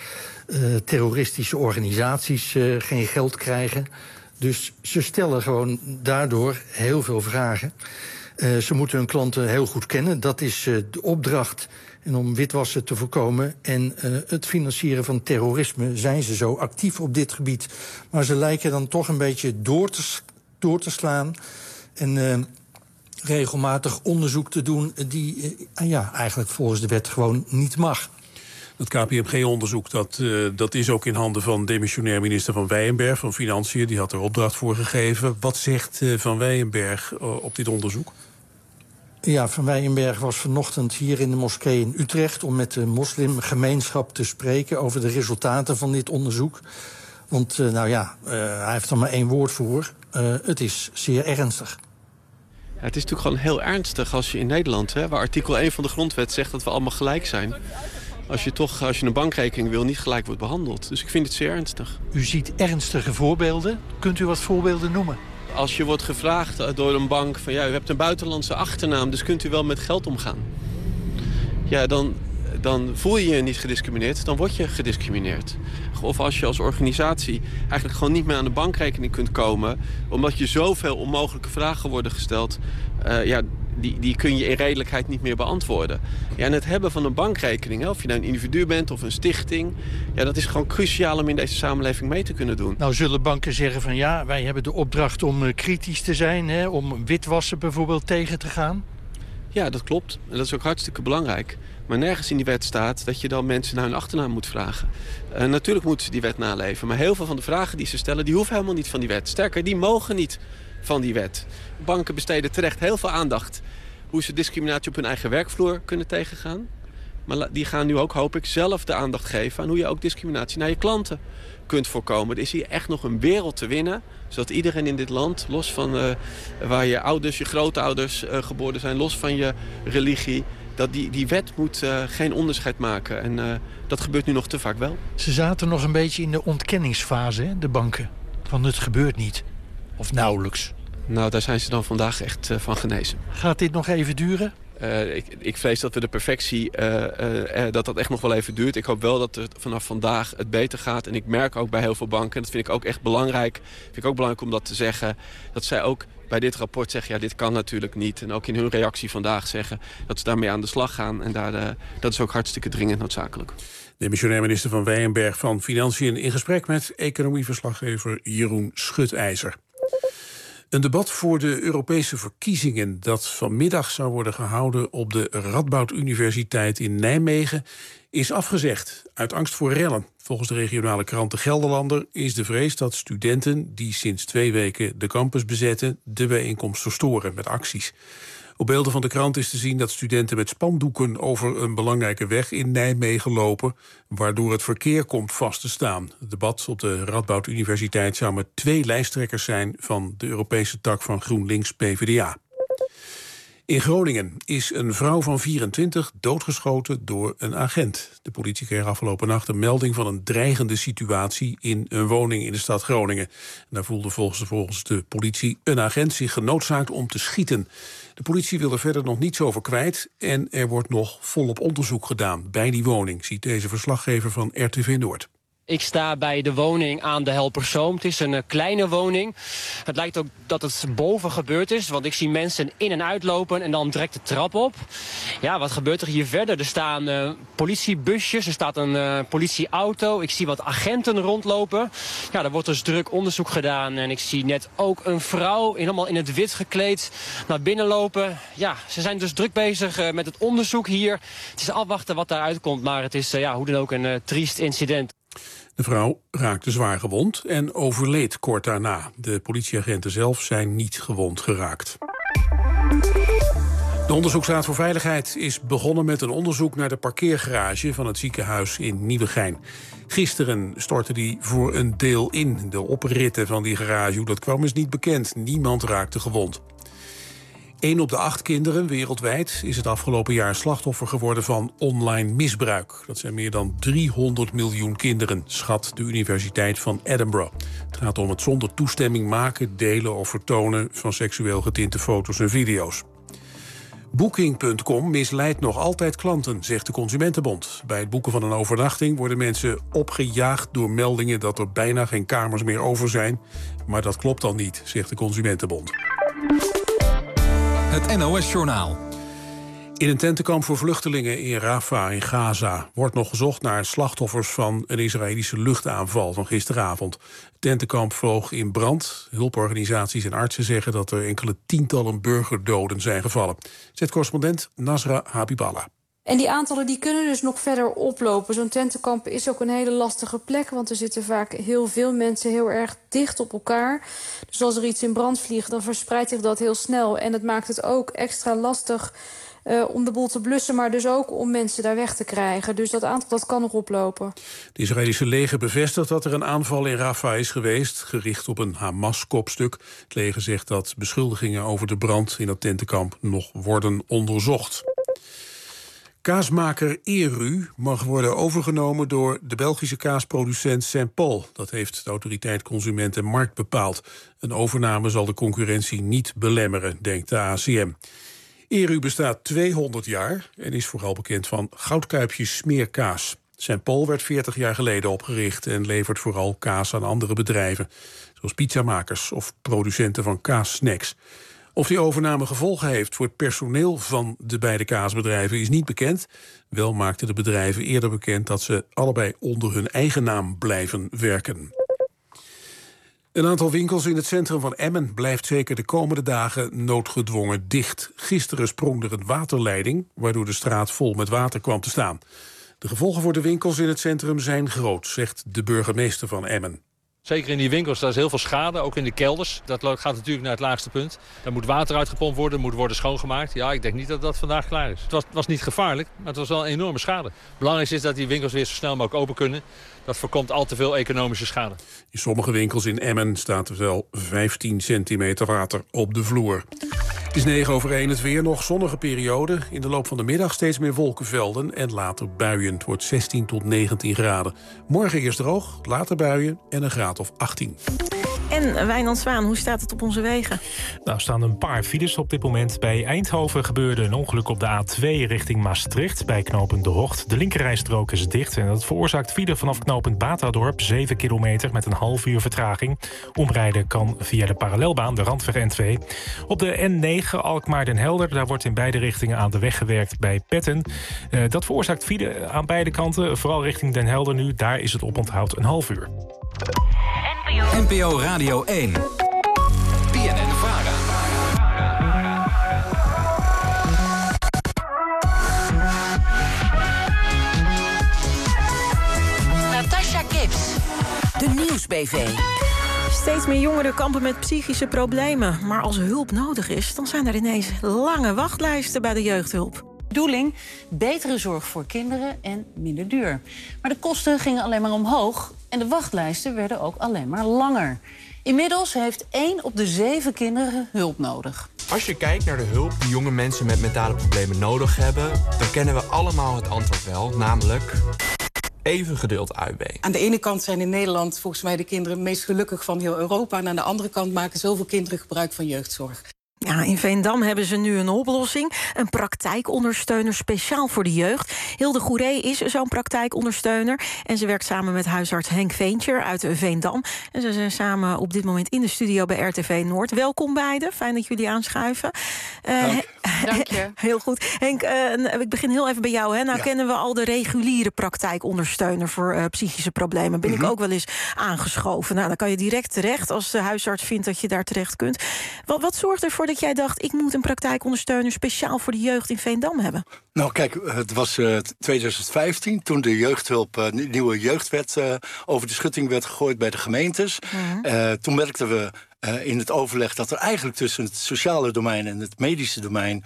terroristische organisaties geen geld krijgen. Dus ze stellen gewoon daardoor heel veel vragen. Ze moeten hun klanten heel goed kennen. Dat is de opdracht. En om witwassen te voorkomen en het financieren van terrorisme zijn ze zo actief op dit gebied. Maar ze lijken dan toch een beetje door te slaan en regelmatig onderzoek te doen die eigenlijk volgens de wet gewoon niet mag. Dat KPMG-onderzoek dat is ook in handen van demissionair minister Van Wijnberg van Financiën. Die had er opdracht voor gegeven. Wat zegt Van Wijnberg op dit onderzoek? Ja, Van Wijnberg was vanochtend hier in de moskee in Utrecht om met de moslimgemeenschap te spreken over de resultaten van dit onderzoek. Want hij heeft er maar één woord voor. Het is zeer ernstig. Ja, het is natuurlijk gewoon heel ernstig als je in Nederland, waar artikel 1 van de grondwet zegt dat we allemaal gelijk zijn, als je een bankrekening wil, niet gelijk wordt behandeld. Dus ik vind het zeer ernstig. U ziet ernstige voorbeelden. Kunt u wat voorbeelden noemen? Als je wordt gevraagd door een bank van u hebt een buitenlandse achternaam, dus kunt u wel met geld omgaan. Ja, dan voel je je niet gediscrimineerd, dan word je gediscrimineerd. Of als je als organisatie eigenlijk gewoon niet meer aan de bankrekening kunt komen, omdat je zoveel onmogelijke vragen worden gesteld, die kun je in redelijkheid niet meer beantwoorden. Ja, en het hebben van een bankrekening, of je nou een individu bent of een stichting, dat is gewoon cruciaal om in deze samenleving mee te kunnen doen. Nou zullen banken zeggen van ja, wij hebben de opdracht om kritisch te zijn, om witwassen bijvoorbeeld tegen te gaan. Ja, dat klopt. En dat is ook hartstikke belangrijk. Maar nergens in die wet staat dat je dan mensen naar hun achternaam moet vragen. Natuurlijk moeten ze die wet naleven. Maar heel veel van de vragen die ze stellen, die hoeven helemaal niet van die wet. Sterker, die mogen niet van die wet. Banken besteden terecht heel veel aandacht hoe ze discriminatie op hun eigen werkvloer kunnen tegengaan. Maar die gaan nu ook, hoop ik, zelf de aandacht geven aan hoe je ook discriminatie naar je klanten kunt voorkomen. Er is hier echt nog een wereld te winnen, zodat iedereen in dit land, los van waar je ouders, je grootouders geboren zijn, los van je religie, dat die wet moet geen onderscheid maken. En dat gebeurt nu nog te vaak wel. Ze zaten nog een beetje in de ontkenningsfase, de banken. Van het gebeurt niet. Of nauwelijks. Nou, daar zijn ze dan vandaag echt van genezen. Gaat dit nog even duren? Ik vrees dat we de perfectie, dat echt nog wel even duurt. Ik hoop wel dat het vanaf vandaag het beter gaat. En ik merk ook bij heel veel banken, en dat vind ik ook echt belangrijk. Vind ik ook belangrijk om dat te zeggen, dat zij ook bij dit rapport zeggen, ja, dit kan natuurlijk niet. En ook in hun reactie vandaag zeggen dat ze daarmee aan de slag gaan. En dat is ook hartstikke dringend noodzakelijk. Demissionair minister Van Weyenberg van Financiën in gesprek met economieverslaggever Jeroen Schutijzer. Een debat voor de Europese verkiezingen dat vanmiddag zou worden gehouden op de Radboud Universiteit in Nijmegen is afgezegd uit angst voor rellen. Volgens de regionale krant De Gelderlander is de vrees dat studenten die sinds 2 weken de campus bezetten de bijeenkomst verstoren met acties. Op beelden van de krant is te zien dat studenten met spandoeken over een belangrijke weg in Nijmegen lopen, waardoor het verkeer komt vast te staan. Het debat op de Radboud Universiteit zou met 2 lijsttrekkers zijn van de Europese tak van GroenLinks PvdA. In Groningen is een vrouw van 24 doodgeschoten door een agent. De politie kreeg afgelopen nacht een melding van een dreigende situatie in een woning in de stad Groningen. En daar voelde volgens de politie een agent zich genoodzaakt om te schieten. De politie wil er verder nog niets over kwijt en er wordt nog volop onderzoek gedaan bij die woning, ziet deze verslaggever van RTV Noord. Ik sta bij de woning aan de Helperzoom. Het is een kleine woning. Het lijkt ook dat het boven gebeurd is, want ik zie mensen in en uitlopen en dan direct de trap op. Ja, wat gebeurt er hier verder? Er staan politiebusjes, er staat een politieauto. Ik zie wat agenten rondlopen. Ja, er wordt dus druk onderzoek gedaan en ik zie net ook een vrouw helemaal in het wit gekleed naar binnen lopen. Ja, ze zijn dus druk bezig met het onderzoek hier. Het is afwachten wat daaruit komt, maar het is hoe dan ook een triest incident. De vrouw raakte zwaar gewond en overleed kort daarna. De politieagenten zelf zijn niet gewond geraakt. De Onderzoeksraad voor Veiligheid is begonnen met een onderzoek naar de parkeergarage van het ziekenhuis in Nieuwegein. Gisteren stortte die voor een deel in. De opritten van die garage, hoe dat kwam is niet bekend. Niemand raakte gewond. 1 op de 8 kinderen wereldwijd is het afgelopen jaar slachtoffer geworden van online misbruik. Dat zijn meer dan 300 miljoen kinderen, schat de Universiteit van Edinburgh. Het gaat om het zonder toestemming maken, delen of vertonen van seksueel getinte foto's en video's. Booking.com misleidt nog altijd klanten, zegt de Consumentenbond. Bij het boeken van een overnachting worden mensen opgejaagd door meldingen dat er bijna geen kamers meer over zijn. Maar dat klopt dan niet, zegt de Consumentenbond. Het NOS-journaal. In een tentenkamp voor vluchtelingen in Rafah in Gaza wordt nog gezocht naar slachtoffers van een Israëlische luchtaanval van gisteravond. Het tentenkamp vloog in brand. Hulporganisaties en artsen zeggen dat er enkele tientallen burgerdoden zijn gevallen. Zet correspondent Nasra Habiballah. En die aantallen die kunnen dus nog verder oplopen. Zo'n tentenkamp is ook een hele lastige plek, want er zitten vaak heel veel mensen heel erg dicht op elkaar. Dus als er iets in brand vliegt, dan verspreidt zich dat heel snel. En het maakt het ook extra lastig om de boel te blussen, maar dus ook om mensen daar weg te krijgen. Dus dat aantal dat kan nog oplopen. Het Israëlische leger bevestigt dat er een aanval in Rafah is geweest, gericht op een Hamas-kopstuk. Het leger zegt dat beschuldigingen over de brand in dat tentenkamp nog worden onderzocht. Kaasmaker Eru mag worden overgenomen door de Belgische kaasproducent Saint-Paul. Dat heeft de autoriteit Consument en Markt bepaald. Een overname zal de concurrentie niet belemmeren, denkt de ACM. Eru bestaat 200 jaar en is vooral bekend van goudkuipjes smeerkaas. Saint-Paul werd 40 jaar geleden opgericht en levert vooral kaas aan andere bedrijven, zoals pizzamakers of producenten van kaassnacks. Of die overname gevolgen heeft voor het personeel van de beide kaasbedrijven is niet bekend. Wel maakten de bedrijven eerder bekend dat ze allebei onder hun eigen naam blijven werken. Een aantal winkels in het centrum van Emmen blijft zeker de komende dagen noodgedwongen dicht. Gisteren sprong er een waterleiding, waardoor de straat vol met water kwam te staan. De gevolgen voor de winkels in het centrum zijn groot, zegt de burgemeester van Emmen. Zeker in die winkels, daar is heel veel schade, ook in de kelders. Dat gaat natuurlijk naar het laagste punt. Daar moet water uitgepompt worden, moet worden schoongemaakt. Ja, ik denk niet dat dat vandaag klaar is. Het was niet gevaarlijk, maar het was wel een enorme schade. Het belangrijkste is dat die winkels weer zo snel mogelijk open kunnen. Dat voorkomt al te veel economische schade. In sommige winkels in Emmen staat er wel 15 centimeter water op de vloer. Het is 9:01, het weer nog zonnige periode. In de loop van de middag steeds meer wolkenvelden en later buien. Het wordt 16 tot 19 graden. Morgen eerst droog, later buien en een graad of 18. En Wijnand Zwaan, hoe staat het op onze wegen? Nou, er staan een paar files op dit moment. Bij Eindhoven gebeurde een ongeluk op de A2 richting Maastricht... bij knooppunt De Hocht. De linkerrijstrook is dicht en dat veroorzaakt file vanaf knooppunt Batadorp... 7 kilometer met een half uur vertraging. Omrijden kan via de parallelbaan, de Randweg N2. Op de N9 Alkmaar-Den Helder, daar wordt in beide richtingen aan de weg gewerkt bij Petten. Dat veroorzaakt file aan beide kanten, vooral richting Den Helder nu. Daar is het oponthoud een half uur. NPO Radio 1. BNN-VARA. Natasha Gibbs. De Nieuwsbv. Steeds meer jongeren kampen met psychische problemen. Maar als hulp nodig is, dan zijn er ineens lange wachtlijsten bij de jeugdhulp. Bedoeling, betere zorg voor kinderen en minder duur. Maar de kosten gingen alleen maar omhoog en de wachtlijsten werden ook alleen maar langer. Inmiddels heeft 1 op de 7 kinderen hulp nodig. Als je kijkt naar de hulp die jonge mensen met mentale problemen nodig hebben, dan kennen we allemaal het antwoord wel, namelijk even geduld, AUB. Aan de ene kant zijn in Nederland volgens mij de kinderen meest gelukkig van heel Europa. En aan de andere kant maken zoveel kinderen gebruik van jeugdzorg. Ja, in Veendam hebben ze nu een oplossing. Een praktijkondersteuner speciaal voor de jeugd. Hilde Goeree is zo'n praktijkondersteuner. En ze werkt samen met huisarts Henk Veentjer uit Veendam. En ze zijn samen op dit moment in de studio bij RTV Noord. Welkom beiden, fijn dat jullie aanschuiven. Dank je. Heel goed. Henk, ik begin heel even bij jou. Hè. Nou kennen we al de reguliere praktijkondersteuner voor psychische problemen. Ben ik ook wel eens aangeschoven. Nou, dan kan je direct terecht als de huisarts vindt dat je daar terecht kunt. Wat zorgt ervoor dat jij dacht, ik moet een praktijkondersteuner speciaal voor de jeugd in Veendam hebben? Nou kijk, het was 2015 toen de jeugdhulp, nieuwe jeugdwet over de schutting werd gegooid bij de gemeentes. Toen merkten we in het overleg dat er eigenlijk tussen het sociale domein en het medische domein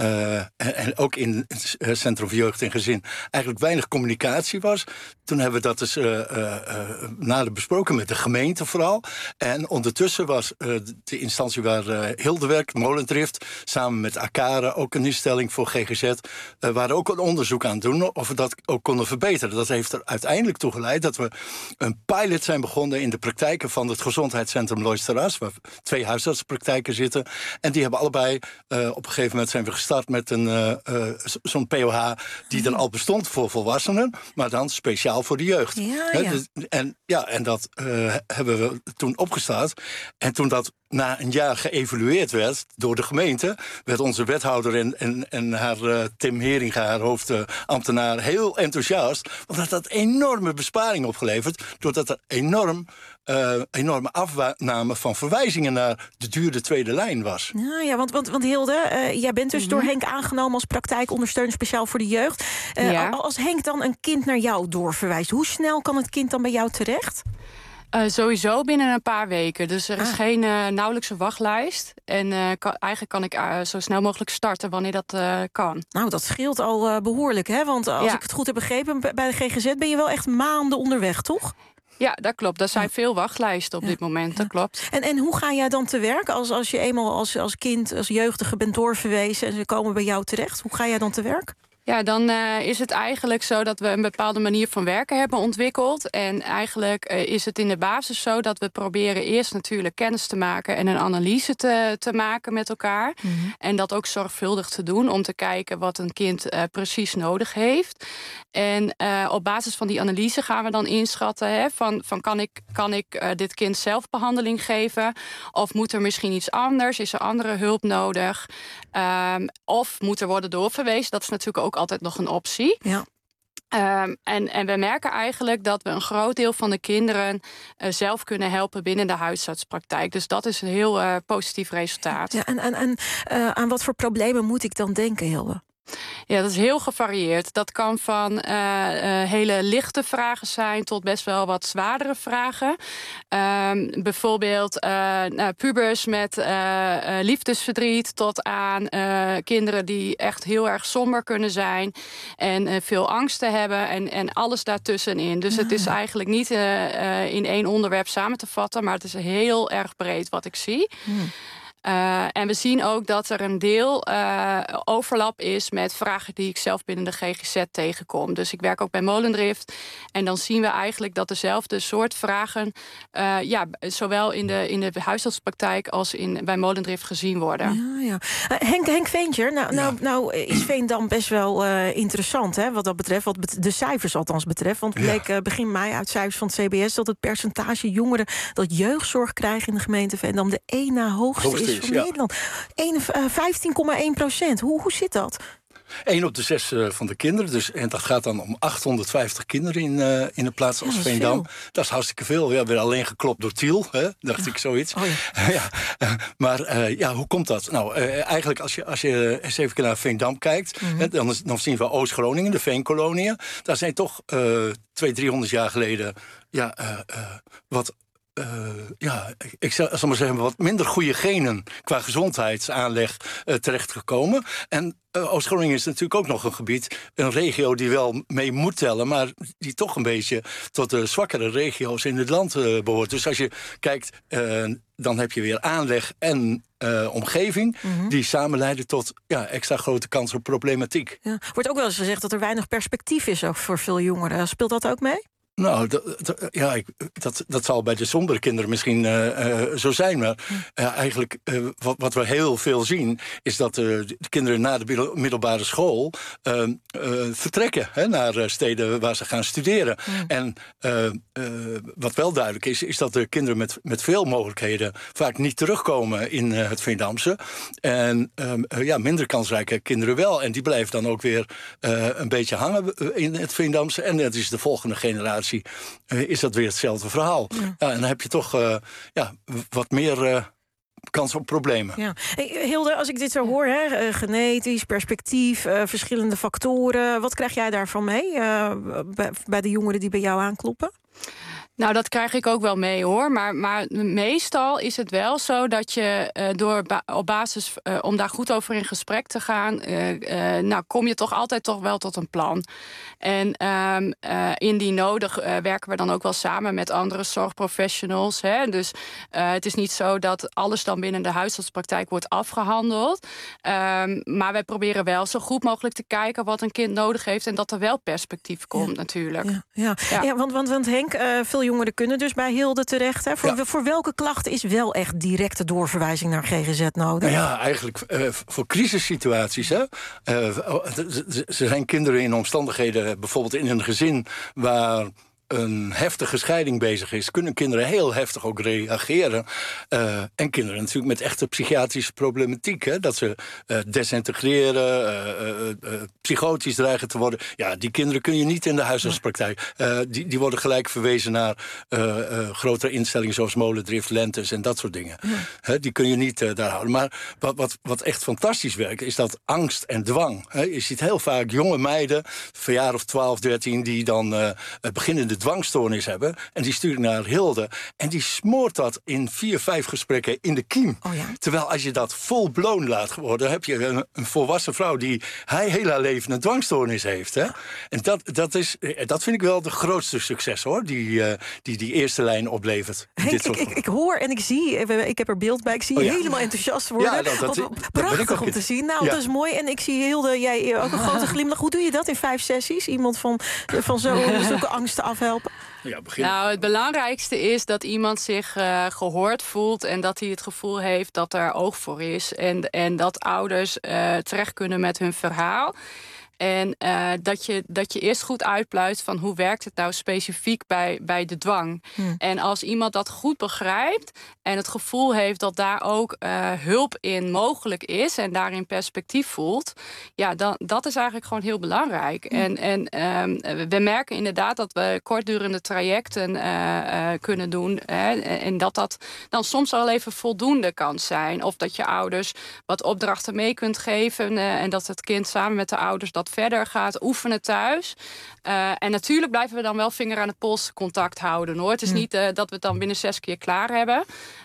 en ook in het Centrum voor Jeugd en Gezin eigenlijk weinig communicatie was. Toen hebben we dat dus nader besproken met de gemeente vooral. En ondertussen was de instantie waar Hilde werkt, Molendrift, samen met Akara, ook een instelling voor GGZ, waren ook een onderzoek aan het doen of we dat ook konden verbeteren. Dat heeft er uiteindelijk toe geleid dat we een pilot zijn begonnen in de praktijken van het gezondheidscentrum Loisterras, waar 2 huisartsenpraktijken zitten. En die hebben allebei, op een gegeven moment zijn we gestart met zo'n POH die er al bestond voor volwassenen, maar dan speciaal voor de jeugd. En dat hebben we toen opgestart. En toen dat na een jaar geëvalueerd werd door de gemeente, werd onze wethouder en haar Tim Heringa, haar hoofdambtenaar, heel enthousiast. Want dat enorme besparing opgeleverd, doordat er enorme afname van verwijzingen naar de dure tweede lijn was. Ja, want Hilde, jij bent dus door Henk aangenomen als praktijkondersteuner speciaal voor de jeugd. Als Henk dan een kind naar jou doorverwijst, hoe snel kan het kind dan bij jou terecht? Sowieso binnen een paar weken. Dus er is geen nauwelijks een wachtlijst. En eigenlijk kan ik zo snel mogelijk starten wanneer dat kan. Nou, dat scheelt al behoorlijk, hè? Want als ik het goed heb begrepen, bij de GGZ ben je wel echt maanden onderweg, toch? Ja, dat klopt. Er zijn veel wachtlijsten op dit moment, dat klopt. En hoe ga jij dan te werk als je eenmaal als kind, als jeugdige bent doorverwezen en ze komen bij jou terecht? Hoe ga jij dan te werk? Ja, dan is het eigenlijk zo dat we een bepaalde manier van werken hebben ontwikkeld. En eigenlijk is het in de basis zo dat we proberen eerst natuurlijk kennis te maken en een analyse te maken met elkaar. En dat ook zorgvuldig te doen om te kijken wat een kind precies nodig heeft. En op basis van die analyse gaan we dan inschatten van kan ik dit kind zelf behandeling geven? Of moet er misschien iets anders? Is er andere hulp nodig? Of moet er worden doorverwezen? Dat is natuurlijk ook altijd nog een optie. Ja. En we merken eigenlijk dat we een groot deel van de kinderen zelf kunnen helpen binnen de huisartspraktijk. Dus dat is een heel positief resultaat. Ja, en aan wat voor problemen moet ik dan denken, Hilde? Ja, dat is heel gevarieerd. Dat kan van hele lichte vragen zijn tot best wel wat zwaardere vragen. Bijvoorbeeld pubers met liefdesverdriet tot aan kinderen die echt heel erg somber kunnen zijn en veel angsten hebben en alles daartussenin. Dus het is eigenlijk niet in één onderwerp samen te vatten, maar het is heel erg breed wat ik zie. En we zien ook dat er een deel overlap is met vragen die ik zelf binnen de GGZ tegenkom. Dus ik werk ook bij Molendrift. En dan zien we eigenlijk dat dezelfde soort vragen zowel in de huisartspraktijk als bij Molendrift gezien worden. Ja. Henk Veentjer, nou is Veendam best wel interessant, hè, wat dat betreft, wat de cijfers althans betreft. Want het bleek begin mei uit cijfers van het CBS dat het percentage jongeren dat jeugdzorg krijgen in de gemeente Veendam de één na hoogste is van Nederland. 15,1%. Hoe zit dat? 1 op de 6 van de kinderen. En dat gaat dan om 850 kinderen in een plaats als Veendam. Dat is hartstikke veel. Ja, weer alleen geklopt door Tiel, hè? Dacht ik zoiets. Maar hoe komt dat? Nou, eigenlijk als je eens even naar Veendam kijkt, dan zien we Oost-Groningen, de Veenkoloniën. Daar zijn toch 200-300 jaar geleden ik zal maar zeggen, wat minder goede genen qua gezondheidsaanleg terechtgekomen. En Oost-Groningen is natuurlijk ook nog een gebied, een regio die wel mee moet tellen, maar die toch een beetje tot de zwakkere regio's in het land behoort. Dus als je kijkt, dan heb je weer aanleg en omgeving die samen leiden tot extra grote kans op problematiek. Ja. Wordt ook wel eens gezegd dat er weinig perspectief is ook voor veel jongeren. Speelt dat ook mee? Nou, dat zal bij de sombere kinderen misschien zo zijn. Maar eigenlijk wat we heel veel zien, is dat de kinderen na de middelbare school vertrekken naar steden waar ze gaan studeren. En wat wel duidelijk is dat de kinderen met veel mogelijkheden vaak niet terugkomen in het Veendamse. En minder kansrijke kinderen wel. En die blijven dan ook weer een beetje hangen in het Veendamse. En dat is de volgende generatie. Is dat weer hetzelfde verhaal. Ja, en dan heb je toch wat meer kans op problemen. Ja. Hey, Hilde, als ik dit zo hoor, genetisch, perspectief, verschillende factoren, wat krijg jij daarvan mee bij de jongeren die bij jou aankloppen? Nou, dat krijg ik ook wel mee, hoor. Maar meestal is het wel zo dat je op basis, om daar goed over in gesprek te gaan, kom je toch altijd wel tot een plan. En indien nodig werken we dan ook wel samen met andere zorgprofessionals. Hè? Dus het is niet zo dat alles dan binnen de huisartspraktijk wordt afgehandeld. Maar wij proberen wel zo goed mogelijk te kijken wat een kind nodig heeft en dat er wel perspectief komt natuurlijk. Ja, want Henk, veel jongeren kunnen dus bij Hilde terecht. Hè? Voor welke klachten is wel echt directe doorverwijzing naar GGZ nodig? Nou ja, eigenlijk voor crisissituaties. Hè? Er zijn kinderen in omstandigheden, bijvoorbeeld in een gezin waar een heftige scheiding bezig is, kunnen kinderen heel heftig ook reageren. En kinderen natuurlijk met echte psychiatrische problematiek. Hè? Dat ze desintegreren, psychotisch dreigen te worden. Ja, die kinderen kun je niet in de huisartspraktijk. Die worden gelijk verwezen naar grotere instellingen zoals Molendrift, Lentes en dat soort dingen. Die kun je niet daar houden. Maar wat echt fantastisch werkt, is dat angst en dwang. Je ziet heel vaak jonge meiden, van jaar of 12, 13, die dan beginnende dwangstoornis hebben. En die stuurt naar Hilde. En die smoort dat in 4, 5 gesprekken in de kiem. Terwijl als je dat full-blown laat worden, heb je een volwassen vrouw die heel haar leven een dwangstoornis heeft. Hè? En dat vind ik wel de grootste succes, hoor. Die eerste lijn oplevert. Henk, ik hoor en ik zie, ik heb er beeld bij, ik zie je helemaal enthousiast worden. Ja, prachtig om te zien. Nou, dat is mooi. En ik zie Hilde, jij ook een grote glimlach. Hoe doe je dat in 5 sessies? Iemand van zulke angsten afhelpen? Nou, het belangrijkste is dat iemand zich gehoord voelt en dat hij het gevoel heeft dat er oog voor is. En dat ouders terecht kunnen met hun verhaal. En dat je eerst goed uitpluist van hoe werkt het nou specifiek bij de dwang. En als iemand dat goed begrijpt en het gevoel heeft dat daar ook hulp in mogelijk is en daarin perspectief voelt, dan dat is eigenlijk gewoon heel belangrijk. En we merken inderdaad dat we kortdurende trajecten kunnen doen. En dat dan soms al even voldoende kan zijn. Of dat je ouders wat opdrachten mee kunt geven en dat het kind samen met de ouders dat verder gaat oefenen thuis. En natuurlijk blijven we dan wel vinger aan de pols contact houden, hoor. Het is niet dat we het dan binnen 6 keer klaar hebben.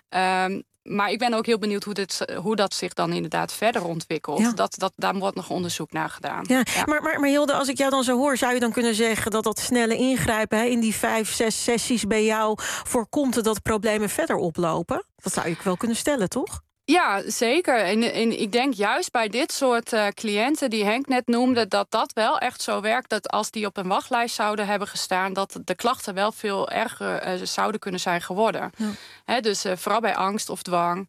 Maar ik ben ook heel benieuwd hoe dat zich dan inderdaad verder ontwikkelt. Ja. Daar wordt nog onderzoek naar gedaan. Ja. Maar Hilde, als ik jou dan zo hoor, zou je dan kunnen zeggen dat snelle ingrijpen in die 5, 6 sessies bij jou voorkomt dat problemen verder oplopen? Dat zou ik wel kunnen stellen, toch? Ja, zeker. En ik denk juist bij dit soort cliënten die Henk net noemde, dat wel echt zo werkt, dat als die op een wachtlijst zouden hebben gestaan, dat de klachten wel veel erger zouden kunnen zijn geworden. Ja. Dus vooral bij angst of dwang.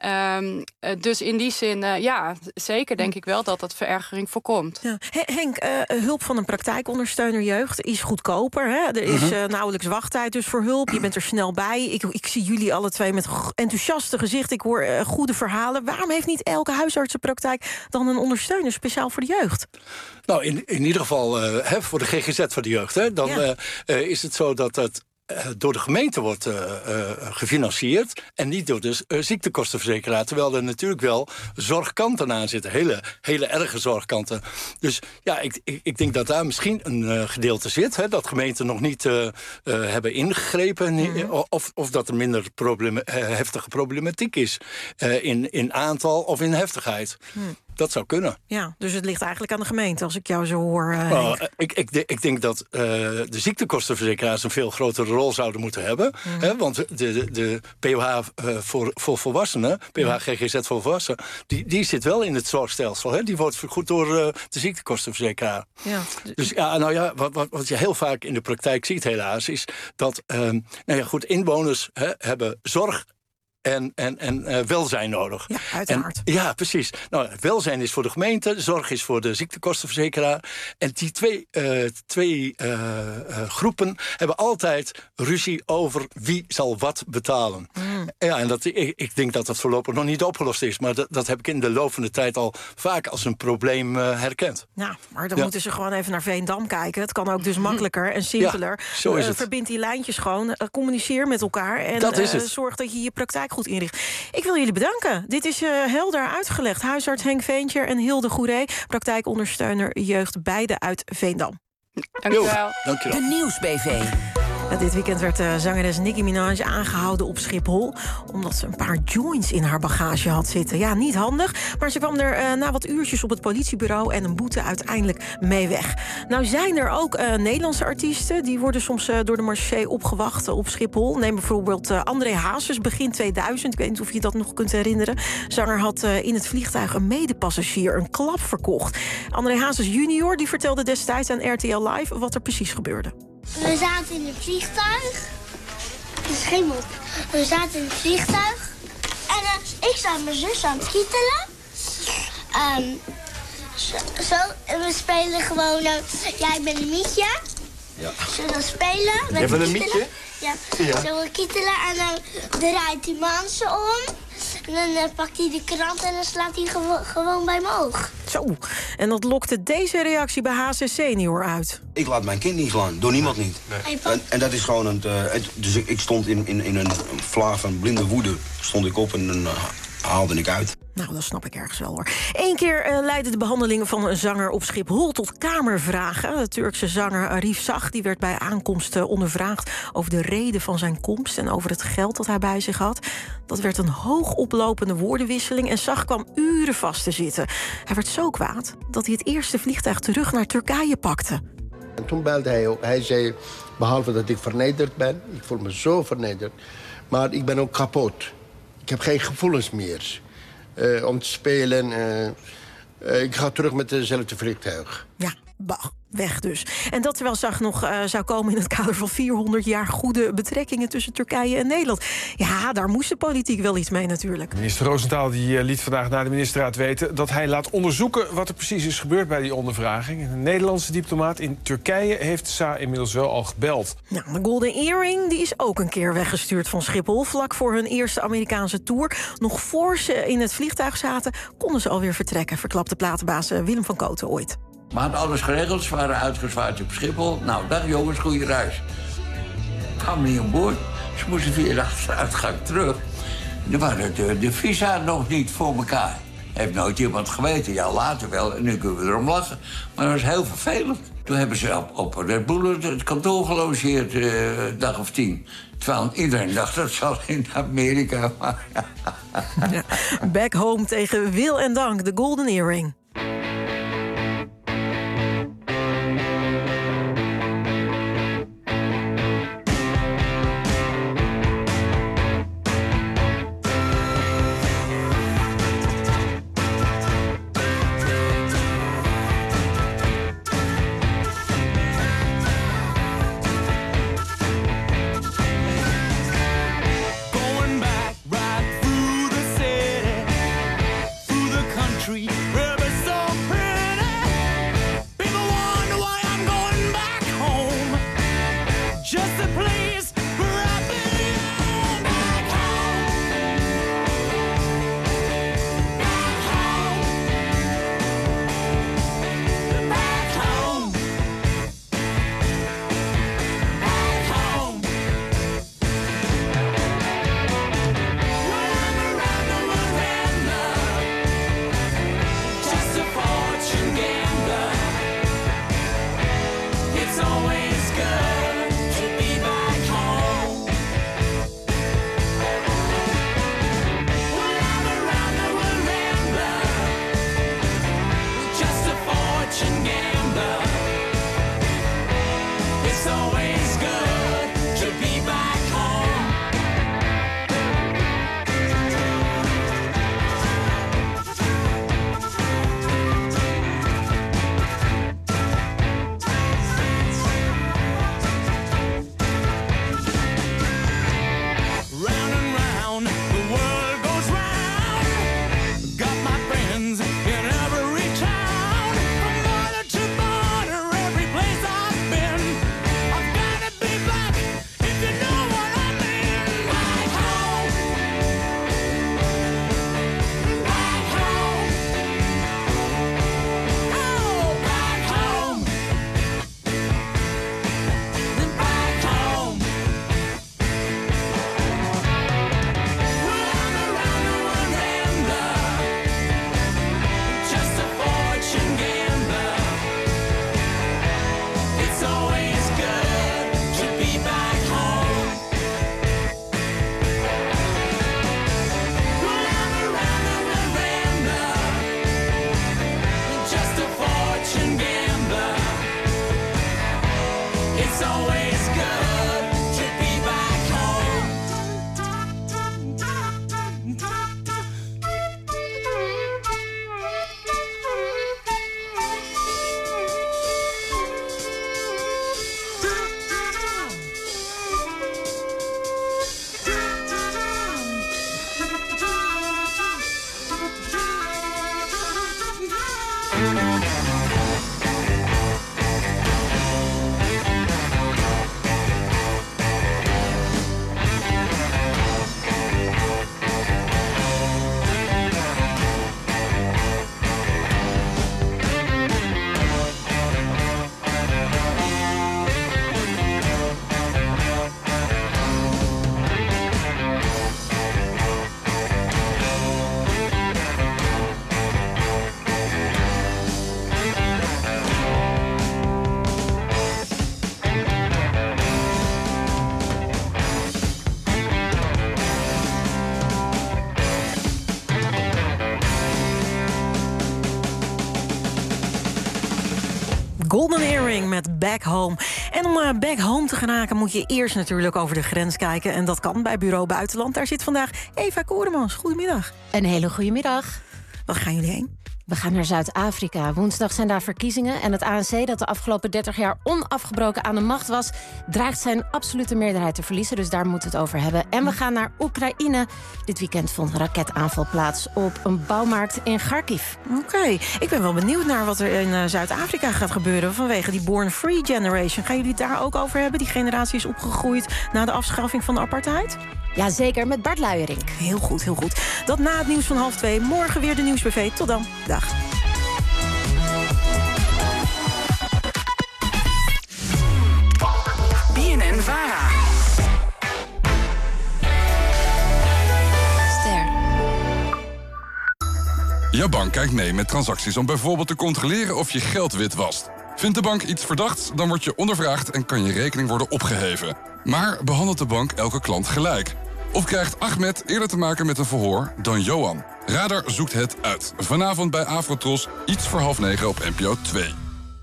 Dus in die zin, zeker denk ik wel dat verergering voorkomt. Ja. Henk, hulp van een praktijkondersteuner jeugd is goedkoper. Hè? Er is nauwelijks wachttijd dus voor hulp. Je bent er snel bij. Ik zie jullie alle twee met enthousiaste gezicht. Ik hoor goede verhalen. Waarom heeft niet elke huisartsenpraktijk dan een ondersteuner speciaal voor de jeugd? Nou, in ieder geval voor de GGZ voor de jeugd. Hè, dan is het zo dat het door de gemeente wordt gefinancierd en niet door de ziektekostenverzekeraar. Terwijl er natuurlijk wel zorgkanten aan zitten. Hele erge zorgkanten. Dus ja, ik denk dat daar misschien een gedeelte zit. Hè, dat gemeenten nog niet hebben ingegrepen. Of dat er minder heftige problematiek is. In aantal of in heftigheid. Dat zou kunnen. Ja, dus het ligt eigenlijk aan de gemeente, als ik jou zo hoor. Ik denk dat de ziektekostenverzekeraars een veel grotere rol zouden moeten hebben. Hè, want de POH voor volwassenen, POH GGZ voor volwassenen, die zit wel in het zorgstelsel. Hè? Die wordt vergoed door de ziektekostenverzekeraar. Ja. Dus wat je heel vaak in de praktijk ziet helaas, is dat inwoners hebben zorg en welzijn nodig. Ja, uiteraard. Ja, precies. Nou, welzijn is voor de gemeente, zorg is voor de ziektekostenverzekeraar. En die twee groepen hebben altijd ruzie over wie zal wat betalen. Ja, en ik denk dat dat voorlopig nog niet opgelost is. Maar dat heb ik in de loop van de tijd al vaak als een probleem herkend. Ja, maar dan moeten ze gewoon even naar Veendam kijken. Het kan ook dus makkelijker en simpeler. Ja, zo is het. Verbind die lijntjes gewoon, communiceer met elkaar en zorg dat je je praktijk goed inricht. Ik wil jullie bedanken. Dit is helder uitgelegd. Huisarts Henk Veentjer en Hilde Goeree, praktijkondersteuner jeugd, beide uit Veendam. Dankjewel. De Nieuwsbv. Dit weekend werd zangeres Nicki Minaj aangehouden op Schiphol, omdat ze een paar joints in haar bagage had zitten. Ja, niet handig, maar ze kwam er na wat uurtjes op het politiebureau en een boete uiteindelijk mee weg. Nou zijn er ook Nederlandse artiesten, die worden soms door de marché opgewacht op Schiphol. Neem bijvoorbeeld André Hazes, begin 2000. Ik weet niet of je dat nog kunt herinneren. Zanger had in het vliegtuig een medepassagier een klap verkocht. André Hazes junior die vertelde destijds aan RTL Live wat er precies gebeurde. We zaten in een vliegtuig. Het is geen mop. We zaten in een vliegtuig. En ik sta met mijn zus aan het kietelen. En we spelen gewoon... jij bent een mietje. Ja. Zullen we spelen? Jij bent een mietje? Ja. Zullen we kietelen en dan draait die man ze om. En dan pakt hij de krant en dan slaat hij gewoon bij mijn oog. Zo, en dat lokte deze reactie bij Hazes senior uit. Ik laat mijn kind niet slaan, door niemand niet. Nee. En dat is gewoon dus ik stond in een vlaag van blinde woede. Stond ik op en dan haalde ik uit. Nou, dat snap ik ergens wel, hoor. Eén keer leidde de behandeling van een zanger op Schiphol tot kamervragen. De Turkse zanger Arif Zag die werd bij aankomst ondervraagd over de reden van zijn komst en over het geld dat hij bij zich had. Dat werd een hoogoplopende woordenwisseling en Zag kwam uren vast te zitten. Hij werd zo kwaad dat hij het eerste vliegtuig terug naar Turkije pakte. En toen belde hij ook. Hij zei, behalve dat ik vernederd ben, ik voel me zo vernederd, maar ik ben ook kapot. Ik heb geen gevoelens meer. Om te spelen. Ik ga terug met dezelfde vliegtuig. Ja, weg dus. En dat terwijl Zag nog zou komen in het kader van 400 jaar goede betrekkingen tussen Turkije en Nederland. Ja, daar moest de politiek wel iets mee natuurlijk. Minister Rosenthal liet vandaag na de ministerraad weten dat hij laat onderzoeken wat er precies is gebeurd bij die ondervraging. Een Nederlandse diplomaat in Turkije heeft Sa inmiddels wel al gebeld. Nou, de Golden Earring die is ook een keer weggestuurd van Schiphol, vlak voor hun eerste Amerikaanse tour. Nog voor ze in het vliegtuig zaten, konden ze alweer vertrekken, verklapte platenbaas Willem van Kooten ooit. We hadden alles geregeld, ze waren uitgezwaaid op Schiphol. Nou, dag jongens, goede reis. Kwam niet aan boord. Ze moesten via de achteruitgang terug. Er waren de visa nog niet voor elkaar. Heeft nooit iemand geweten. Ja, later wel. En nu kunnen we erom lachen. Maar dat was heel vervelend. Toen hebben ze op Red Bull het kantoor gelogeerd, een dag of 10. Terwijl iedereen dacht, dat zal in Amerika. Ja, back home tegen wil en dank, de Golden Earring. please wrap me in. Back home. Back home. Back home. Back home. When I'm around the veranda, just a fortune gambler. It's always good to be back home. When I'm around the veranda, just a fortune gambler. It's always good to be back home. Round and round, the world goes round. Got my friends in every town. From border to border, every place I've been. I've gotta be back if you know what I mean. Back home. Back home. Oh, back home. Back home. When I'm around the veranda, just a fortune gambler. It's always good to be back home. When I'm around the veranda, just a fortune gambler. It's always good to be back home. Golden Earring met Back Home. En om Back Home te geraken moet je eerst natuurlijk over de grens kijken. En dat kan bij Bureau Buitenland. Daar zit vandaag Eva Koeremans. Goedemiddag. Een hele goede middag. Waar gaan jullie heen? We gaan naar Zuid-Afrika. Woensdag zijn daar verkiezingen. En het ANC, dat de afgelopen 30 jaar onafgebroken aan de macht was, dreigt zijn absolute meerderheid te verliezen. Dus daar moeten we het over hebben. En we gaan naar Oekraïne. Dit weekend vond een raketaanval plaats op een bouwmarkt in Kharkiv. Oké, ik ben wel benieuwd naar wat er in Zuid-Afrika gaat gebeuren vanwege die Born Free Generation. Gaan jullie het daar ook over hebben? Die generatie is opgegroeid na de afschaffing van de apartheid? Jazeker, met Bart Luijering. Heel goed, heel goed. Dat na het nieuws van 1:30. Morgen weer de Nieuwsbv. Tot dan. Dag. BNN-VARA. Jouw bank kijkt mee met transacties om bijvoorbeeld te controleren of je geld witwast. Vindt de bank iets verdachts, dan word je ondervraagd en kan je rekening worden opgeheven. Maar behandelt de bank elke klant gelijk? Of krijgt Ahmed eerder te maken met een verhoor dan Johan? Radar zoekt het uit. Vanavond bij Afrotros, iets voor 8:30 op NPO 2.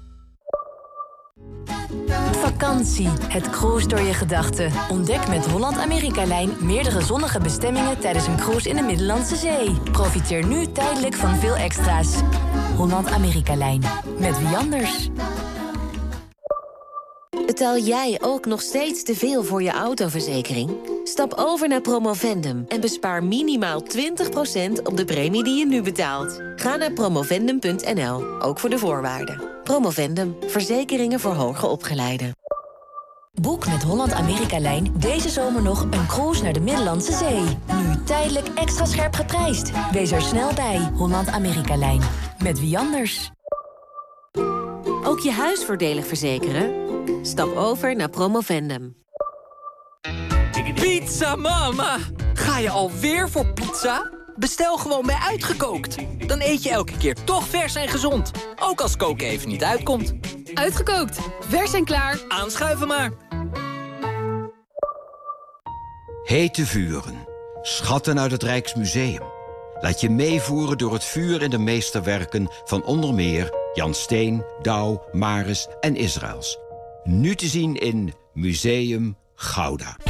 Vakantie, het cruise door je gedachten. Ontdek met Holland-Amerika-lijn meerdere zonnige bestemmingen tijdens een cruise in de Middellandse Zee. Profiteer nu tijdelijk van veel extra's. Holland-Amerika-lijn, met wie anders? Betaal jij ook nog steeds te veel voor je autoverzekering? Stap over naar Promovendum en bespaar minimaal 20% op de premie die je nu betaalt. Ga naar promovendum.nl, ook voor de voorwaarden. Promovendum, verzekeringen voor hoger opgeleiden. Boek met Holland-Amerika-lijn deze zomer nog een cruise naar de Middellandse Zee. Nu tijdelijk extra scherp geprijsd. Wees er snel bij. Holland-Amerika-lijn. Met wie anders? Ook je huis voordelig verzekeren? Stap over naar Promovendum. Pizza Mama! Ga je alweer voor pizza? Bestel gewoon bij Uitgekookt. Dan eet je elke keer toch vers en gezond. Ook als koken even niet uitkomt. Uitgekookt. Vers en klaar. Aanschuiven maar. Hete vuren. Schatten uit het Rijksmuseum. Laat je meevoeren door het vuur in de meesterwerken van onder meer Jan Steen, Douw, Maris en Israëls. Nu te zien in Museum Gouda.